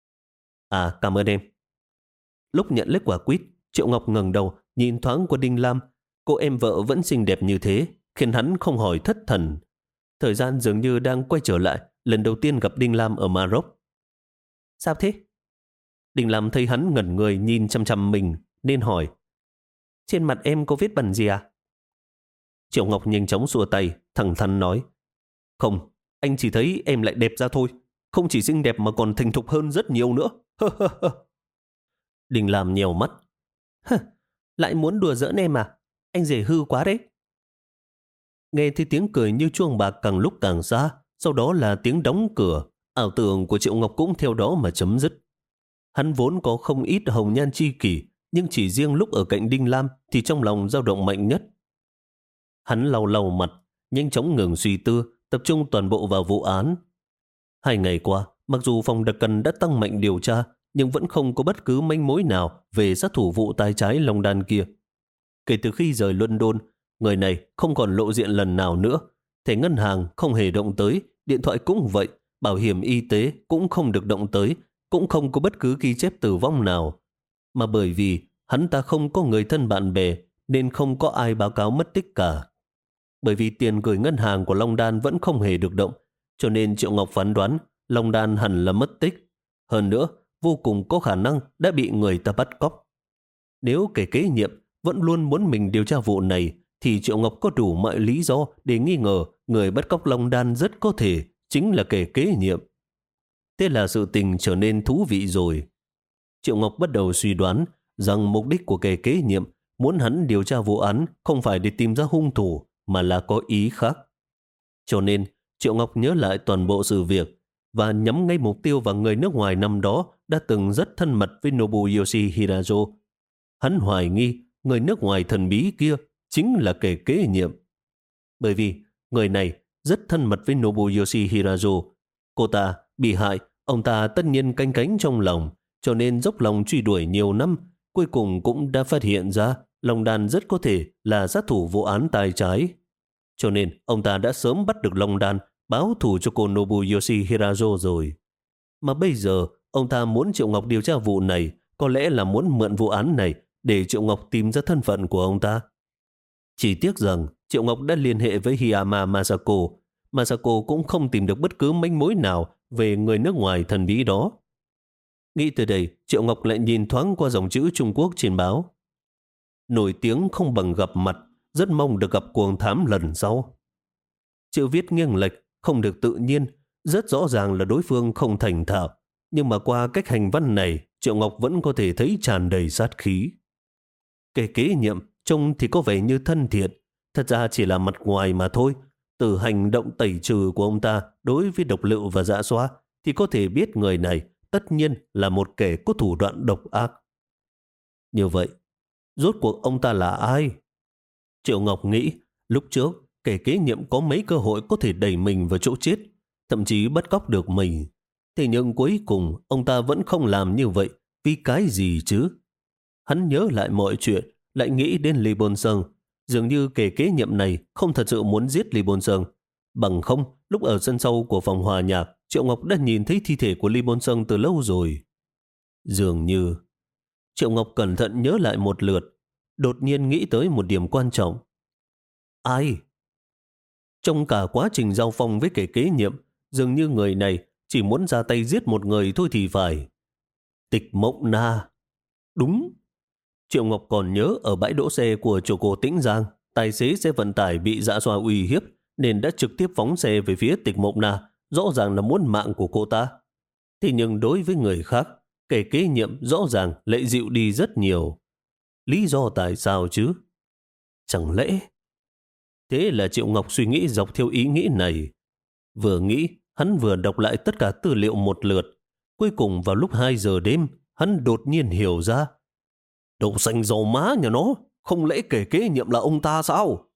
À, cảm ơn em. Lúc nhận lấy quả quýt, Triệu Ngọc ngẩng đầu nhìn thoáng qua Đình Lam. Cô em vợ vẫn xinh đẹp như thế, khiến hắn không hỏi thất thần. Thời gian dường như đang quay trở lại lần đầu tiên gặp Đình Lam ở Maroc. Sao thế? Đình Lam thấy hắn ngẩn người nhìn chăm chăm mình nên hỏi: Trên mặt em có vết bẩn gì à? Triệu Ngọc nhanh chóng xua tay, thẳng thắn nói: Không, anh chỉ thấy em lại đẹp ra thôi. Không chỉ xinh đẹp mà còn thành thục hơn rất nhiều nữa. Đình Lam nhèo mắt: Lại muốn đùa giỡn em à? Anh rể hư quá đấy. Nghe thấy tiếng cười như chuông bạc càng lúc càng xa, sau đó là tiếng đóng cửa. Ảo tưởng của Triệu Ngọc cũng theo đó mà chấm dứt. Hắn vốn có không ít hồng nhan chi kỷ, nhưng chỉ riêng lúc ở cạnh Đình Lam thì trong lòng dao động mạnh nhất. Hắn lau lau mặt, nhanh chóng ngừng suy tư tập trung toàn bộ vào vụ án. Hai ngày qua, mặc dù phòng đặc cần đã tăng mạnh điều tra, nhưng vẫn không có bất cứ manh mối nào về sát thủ vụ tay trái Long Đan kia. Kể từ khi rời London, người này không còn lộ diện lần nào nữa. Thẻ ngân hàng không hề động tới, điện thoại cũng vậy, bảo hiểm y tế cũng không được động tới, cũng không có bất cứ ghi chép tử vong nào. Mà bởi vì hắn ta không có người thân bạn bè, nên không có ai báo cáo mất tích cả. Bởi vì tiền gửi ngân hàng của Long Đan vẫn không hề được động, cho nên Triệu Ngọc phán đoán Long Đan hẳn là mất tích. Hơn nữa, vô cùng có khả năng đã bị người ta bắt cóc. Nếu kẻ kế nhiệm vẫn luôn muốn mình điều tra vụ này, thì Triệu Ngọc có đủ mọi lý do để nghi ngờ người bắt cóc Long Đan rất có thể chính là kẻ kế nhiệm. Thế là sự tình trở nên thú vị rồi. Triệu Ngọc bắt đầu suy đoán rằng mục đích của kẻ kế nhiệm muốn hắn điều tra vụ án không phải để tìm ra hung thủ, mà là có ý khác. Cho nên, Triệu Ngọc nhớ lại toàn bộ sự việc và nhắm ngay mục tiêu vào người nước ngoài năm đó đã từng rất thân mật với Nobuyoshi Hirajo. Hắn hoài nghi người nước ngoài thần bí kia chính là kẻ kế nhiệm. Bởi vì người này rất thân mật với Nobuyoshi Hirajo. Cô ta bị hại, ông ta tất nhiên canh cánh trong lòng, cho nên dốc lòng truy đuổi nhiều năm, cuối cùng cũng đã phát hiện ra Long Đan rất có thể là sát thủ vụ án tay trái. Cho nên ông ta đã sớm bắt được Long Đan báo thù cho cô Nobuyoshi Hirajo rồi. Mà bây giờ ông ta muốn Triệu Ngọc điều tra vụ này, có lẽ là muốn mượn vụ án này để Triệu Ngọc tìm ra thân phận của ông ta. Chỉ tiếc rằng Triệu Ngọc đã liên hệ với Hiyama Masako. Masako cũng không tìm được bất cứ manh mối nào về người nước ngoài thần bí đó. Nghĩ từ đây, Triệu Ngọc lại nhìn thoáng qua dòng chữ Trung Quốc trên báo. Nổi tiếng không bằng gặp mặt, rất mong được gặp cuồng thám lần sau. Chữ viết nghiêng lệch, không được tự nhiên, rất rõ ràng là đối phương không thành thạo. Nhưng mà qua cách hành văn này, Triệu Ngọc vẫn có thể thấy tràn đầy sát khí. Kẻ kế nhiệm trông thì có vẻ như thân thiện, thật ra chỉ là mặt ngoài mà thôi. Từ hành động tẩy trừ của ông ta đối với Độc Lựu và Dạ Xoa thì có thể biết người này tất nhiên là một kẻ có thủ đoạn độc ác. Như vậy, rốt cuộc ông ta là ai? Triệu Ngọc nghĩ, lúc trước kẻ kế nhiệm có mấy cơ hội có thể đẩy mình vào chỗ chết, thậm chí bắt cóc được mình. Thế nhưng cuối cùng ông ta vẫn không làm như vậy, vì cái gì chứ? Hắn nhớ lại mọi chuyện, lại nghĩ đến Lee Bôn Sơn. Dường như kẻ kế nhiệm này không thật sự muốn giết Lee Bôn Sơn. Bằng không, lúc ở sân sau của phòng hòa nhạc, Triệu Ngọc đã nhìn thấy thi thể của Lee Bôn Sơn từ lâu rồi. Dường như... Triệu Ngọc cẩn thận nhớ lại một lượt, đột nhiên nghĩ tới một điểm quan trọng. Ai? Trong cả quá trình giao phong với kẻ kế nhiệm, dường như người này chỉ muốn ra tay giết một người thôi thì phải. Tịch Mộng Na. Đúng. Triệu Ngọc còn nhớ ở bãi đỗ xe của chỗ cô Tĩnh Giang, tài xế xe vận tải bị Dạ Xoa uy hiếp nên đã trực tiếp phóng xe về phía Tịch Mộng Na, rõ ràng là muốn mạng của cô ta. Thế nhưng đối với người khác, kẻ kế nhiệm rõ ràng lại dịu đi rất nhiều. Lý do tại sao chứ? Chẳng lẽ... Thế là Triệu Ngọc suy nghĩ dọc theo ý nghĩ này. Vừa nghĩ, hắn vừa đọc lại tất cả tư liệu một lượt. Cuối cùng vào lúc hai giờ đêm, hắn đột nhiên hiểu ra. Đậu xanh dầu má nhà nó, không lẽ kẻ kế nhiệm là ông ta sao?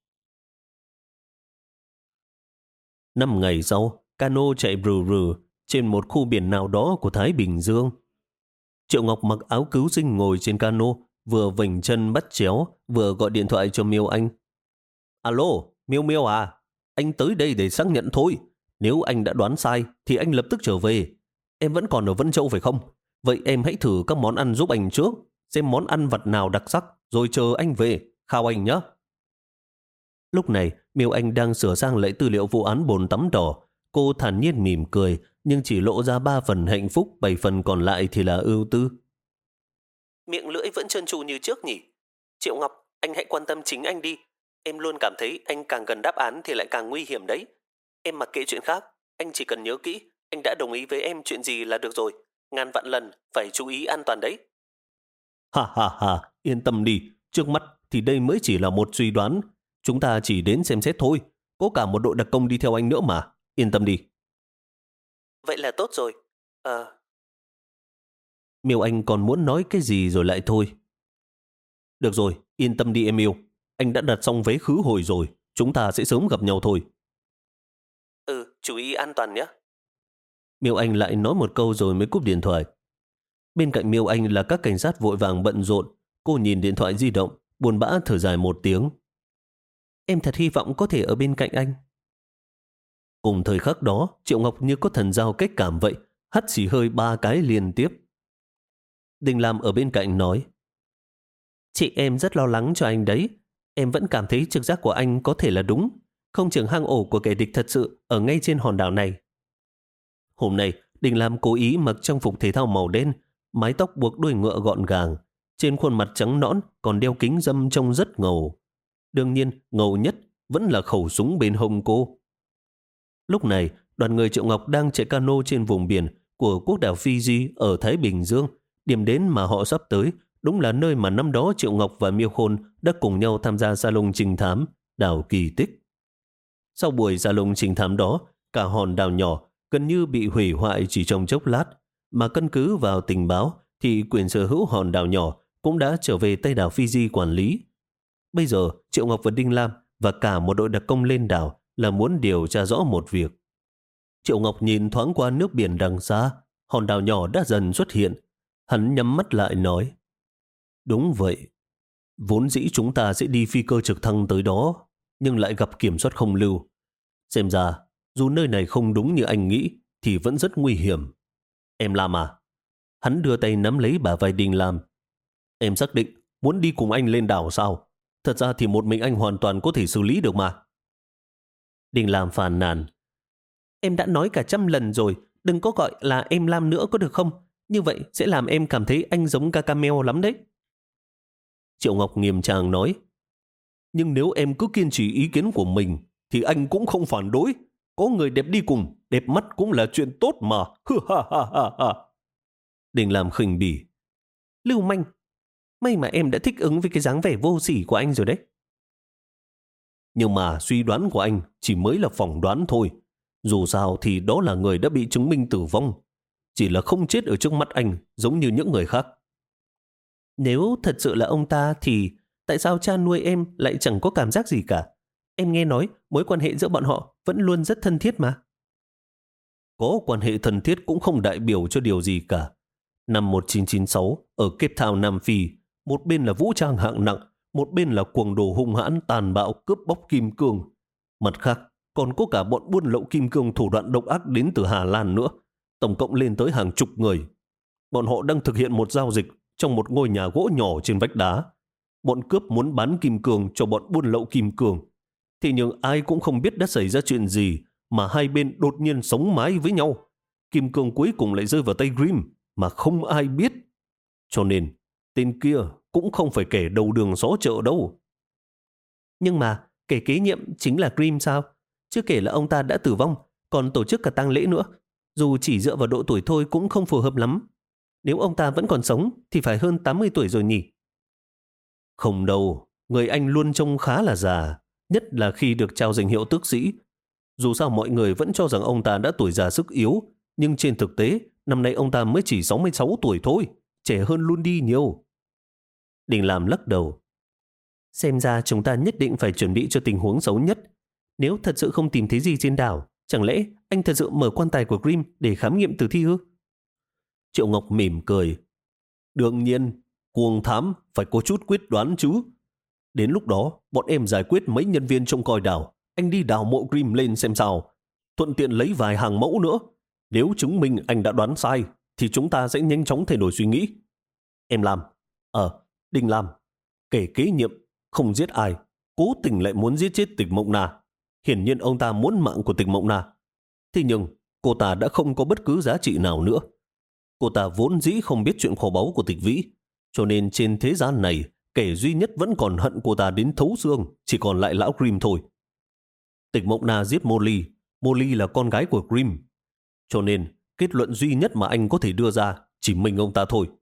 Năm ngày sau, cano chạy rừ rừ trên một khu biển nào đó của Thái Bình Dương. Triệu Ngọc mặc áo cứu sinh ngồi trên cano, vừa vểnh chân bắt chéo, vừa gọi điện thoại cho Miêu Anh. Alo, Miêu Miêu à, anh tới đây để xác nhận thôi. Nếu anh đã đoán sai thì anh lập tức trở về. Em vẫn còn ở Vân Châu phải không? Vậy em hãy thử các món ăn giúp anh trước, xem món ăn vặt nào đặc sắc, rồi chờ anh về, khao anh nhé. Lúc này, Miêu Anh đang sửa sang lại tư liệu vụ án bồn tắm đỏ. Cô thản nhiên mỉm cười, nhưng chỉ lộ ra ba phần hạnh phúc, bảy phần còn lại thì là ưu tư. Miệng lưỡi vẫn trơn tru như trước nhỉ? Triệu Ngọc, anh hãy quan tâm chính anh đi. Em luôn cảm thấy anh càng gần đáp án thì lại càng nguy hiểm đấy. Em mặc kệ chuyện khác, anh chỉ cần nhớ kỹ, anh đã đồng ý với em chuyện gì là được rồi. Ngàn vạn lần, phải chú ý an toàn đấy. Ha ha ha, yên tâm đi, trước mắt thì đây mới chỉ là một suy đoán. Chúng ta chỉ đến xem xét thôi, có cả một đội đặc công đi theo anh nữa mà, yên tâm đi. Vậy là tốt rồi. À... Miêu Anh còn muốn nói cái gì rồi lại thôi. Được rồi, yên tâm đi em yêu. Anh đã đặt xong vé khứ hồi rồi, chúng ta sẽ sớm gặp nhau thôi. chú ý an toàn nhé. Miêu Anh lại nói một câu rồi mới cúp điện thoại. Bên cạnh Miêu Anh là các cảnh sát vội vàng bận rộn. Cô nhìn điện thoại di động, buồn bã thở dài một tiếng. Em thật hy vọng có thể ở bên cạnh anh. Cùng thời khắc đó, Triệu Ngọc như có thần giao cách cảm vậy, hắt xì hơi ba cái liên tiếp. Đình Lam ở bên cạnh nói, chị em rất lo lắng cho anh đấy. Em vẫn cảm thấy trực giác của anh có thể là đúng. Không chừng hang ổ của kẻ địch thật sự ở ngay trên hòn đảo này. Hôm nay, Đình Lam cố ý mặc trang phục thể thao màu đen, mái tóc buộc đuôi ngựa gọn gàng, trên khuôn mặt trắng nõn còn đeo kính râm trông rất ngầu. Đương nhiên, ngầu nhất vẫn là khẩu súng bên hông cô. Lúc này, đoàn người Triệu Ngọc đang chạy cano trên vùng biển của quốc đảo Fiji ở Thái Bình Dương. Điểm đến mà họ sắp tới đúng là nơi mà năm đó Triệu Ngọc và Miêu Khôn đã cùng nhau tham gia salon trình thám đảo Kỳ Tích. Sau buổi salon trình thám đó, cả hòn đảo nhỏ gần như bị hủy hoại chỉ trong chốc lát, mà căn cứ vào tình báo thì quyền sở hữu hòn đảo nhỏ cũng đã trở về Tây đảo Fiji quản lý. Bây giờ, Triệu Ngọc và Đinh Lam và cả một đội đặc công lên đảo là muốn điều tra rõ một việc. Triệu Ngọc nhìn thoáng qua nước biển đằng xa, hòn đảo nhỏ đã dần xuất hiện. Hắn nhắm mắt lại nói, đúng vậy, vốn dĩ chúng ta sẽ đi phi cơ trực thăng tới đó, nhưng lại gặp kiểm soát không lưu. Xem ra, dù nơi này không đúng như anh nghĩ, thì vẫn rất nguy hiểm. Em làm à? Hắn đưa tay nắm lấy bả vai Đinh Lam. Em xác định muốn đi cùng anh lên đảo sao? Thật ra thì một mình anh hoàn toàn có thể xử lý được mà. Đinh Lam phàn nàn. Em đã nói cả trăm lần rồi, đừng có gọi là em Lam nữa có được không? Như vậy sẽ làm em cảm thấy anh giống Gargamel lắm đấy. Triệu Ngọc nghiêm trang nói. Nhưng nếu em cứ kiên trì ý kiến của mình, thì anh cũng không phản đối. Có người đẹp đi cùng, đẹp mắt cũng là chuyện tốt mà. Đinh Lam khinh bỉ. Lưu manh, may mà em đã thích ứng với cái dáng vẻ vô sỉ của anh rồi đấy. Nhưng mà suy đoán của anh chỉ mới là phỏng đoán thôi. Dù sao thì đó là người đã bị chứng minh tử vong. Chỉ là không chết ở trước mắt anh giống như những người khác. Nếu thật sự là ông ta thì tại sao cha nuôi em lại chẳng có cảm giác gì cả? Em nghe nói mối quan hệ giữa bọn họ vẫn luôn rất thân thiết mà. Có quan hệ thân thiết cũng không đại biểu cho điều gì cả. Năm một nghìn chín trăm chín mươi sáu ở Cape Town, Nam Phi, một bên là vũ trang hạng nặng, một bên là cuồng đồ hung hãn tàn bạo cướp bóc kim cương. Mặt khác, còn có cả bọn buôn lậu kim cương thủ đoạn độc ác đến từ Hà Lan nữa, tổng cộng lên tới hàng chục người. Bọn họ đang thực hiện một giao dịch trong một ngôi nhà gỗ nhỏ trên vách đá. Bọn cướp muốn bán kim cương cho bọn buôn lậu kim cương. Thế nhưng ai cũng không biết đã xảy ra chuyện gì mà hai bên đột nhiên sống mái với nhau. Kim cương cuối cùng lại rơi vào tay Grimm mà không ai biết. Cho nên, tên kia cũng không phải kẻ đầu đường xó chợ đâu. Nhưng mà, kẻ kế nhiệm chính là Grimm sao? Chưa kể là ông ta đã tử vong, còn tổ chức cả tang lễ nữa. Dù chỉ dựa vào độ tuổi thôi cũng không phù hợp lắm. Nếu ông ta vẫn còn sống thì phải hơn tám mươi tuổi rồi nhỉ? Không đâu, người anh luôn trông khá là già, nhất là khi được trao danh hiệu tước sĩ. Dù sao mọi người vẫn cho rằng ông ta đã tuổi già sức yếu, nhưng trên thực tế, năm nay ông ta mới chỉ sáu mươi sáu tuổi thôi, trẻ hơn luôn đi nhiều. Đình Lam lắc đầu. Xem ra chúng ta nhất định phải chuẩn bị cho tình huống xấu nhất. Nếu thật sự không tìm thấy gì trên đảo, chẳng lẽ anh thật sự mở quan tài của Grimm để khám nghiệm tử thi ư? Triệu Ngọc mỉm cười. Đương nhiên, cuồng thám phải có chút quyết đoán chứ. Đến lúc đó, bọn em giải quyết mấy nhân viên trông coi đảo. Anh đi đào mộ Grimm lên xem sao. Thuận tiện lấy vài hàng mẫu nữa. Nếu chứng minh anh đã đoán sai, thì chúng ta sẽ nhanh chóng thay đổi suy nghĩ. Em Lam, Ờ, Đinh Lam, kẻ kế nhiệm, không giết ai, cố tình lại muốn giết chết Tịch Mộng Na. Hiển nhiên ông ta muốn mạng của Tịch Mộng Na. Thế nhưng, cô ta đã không có bất cứ giá trị nào nữa. Cô ta vốn dĩ không biết chuyện kho báu của Tịch Vĩ, cho nên trên thế gian này, kẻ duy nhất vẫn còn hận cô ta đến thấu xương, chỉ còn lại lão Grimm thôi. Tịch Mộng Na giết Molly, Molly là con gái của Grimm. Cho nên, kết luận duy nhất mà anh có thể đưa ra chỉ mình ông ta thôi.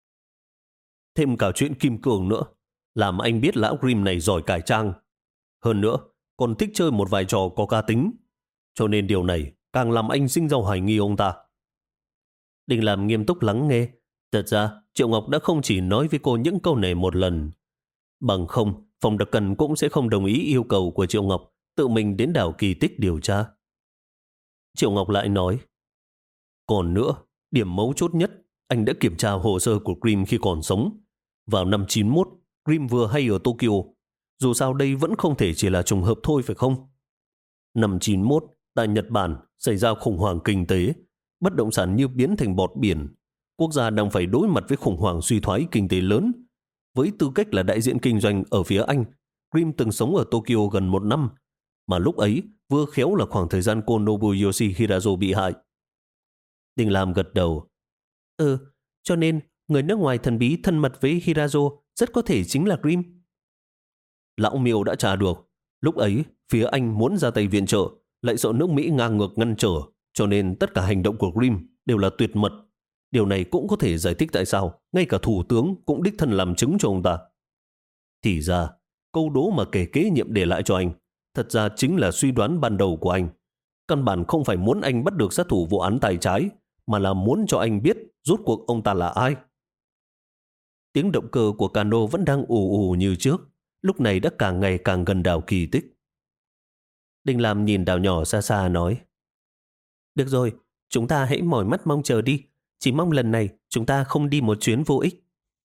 Thêm cả chuyện kim cương nữa, làm anh biết lão Grimm này giỏi cải trang. Hơn nữa, còn thích chơi một vài trò có cá tính. Cho nên điều này càng làm anh sinh ra hoài nghi ông ta. Đình Lam nghiêm túc lắng nghe. Thật ra, Triệu Ngọc đã không chỉ nói với cô những câu này một lần. Bằng không, phòng đặc cần cũng sẽ không đồng ý yêu cầu của Triệu Ngọc tự mình đến đảo Kỳ Tích điều tra. Triệu Ngọc lại nói, còn nữa, điểm mấu chốt nhất, anh đã kiểm tra hồ sơ của Grim khi còn sống. Vào năm chín mốt, Grim vừa hay ở Tokyo. Dù sao đây vẫn không thể chỉ là trùng hợp thôi phải không? Năm chín mốt, tại Nhật Bản xảy ra khủng hoảng kinh tế, bất động sản như biến thành bọt biển. Quốc gia đang phải đối mặt với khủng hoảng suy thoái kinh tế lớn. Với tư cách là đại diện kinh doanh ở phía Anh, Grim từng sống ở Tokyo gần một năm, mà lúc ấy vừa khéo là khoảng thời gian cô Nobuyoshi Hirazo bị hại. Đình Lam gật đầu. Ừ, cho nên người nước ngoài thần bí thân mật với Hirazo rất có thể chính là Grim. Lão Miêu đã trả được. Lúc ấy, phía Anh muốn ra tay viện trợ, lại sợ nước Mỹ ngang ngược ngăn trở, cho nên tất cả hành động của Grim đều là tuyệt mật. Điều này cũng có thể giải thích tại sao ngay cả thủ tướng cũng đích thân làm chứng cho ông ta. Thì ra, câu đố mà kẻ kế nhiệm để lại cho anh thật ra chính là suy đoán ban đầu của anh. Căn bản không phải muốn anh bắt được sát thủ vụ án tay trái, mà là muốn cho anh biết rốt cuộc ông ta là ai. Tiếng động cơ của cano vẫn đang ù ù như trước, lúc này đã càng ngày càng gần đảo Kỳ Tích. Đinh Lam nhìn đảo nhỏ xa xa nói, được rồi, chúng ta hãy mỏi mắt mong chờ đi. Chỉ mong lần này chúng ta không đi một chuyến vô ích.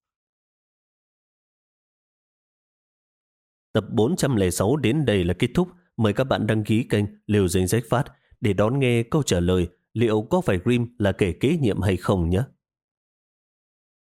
Tập bốn trăm lẻ sáu đến đây là kết thúc. Mời các bạn đăng ký kênh Liều Danh Sách Phát để đón nghe câu trả lời liệu có phải Grim là kẻ kế nhiệm hay không nhé.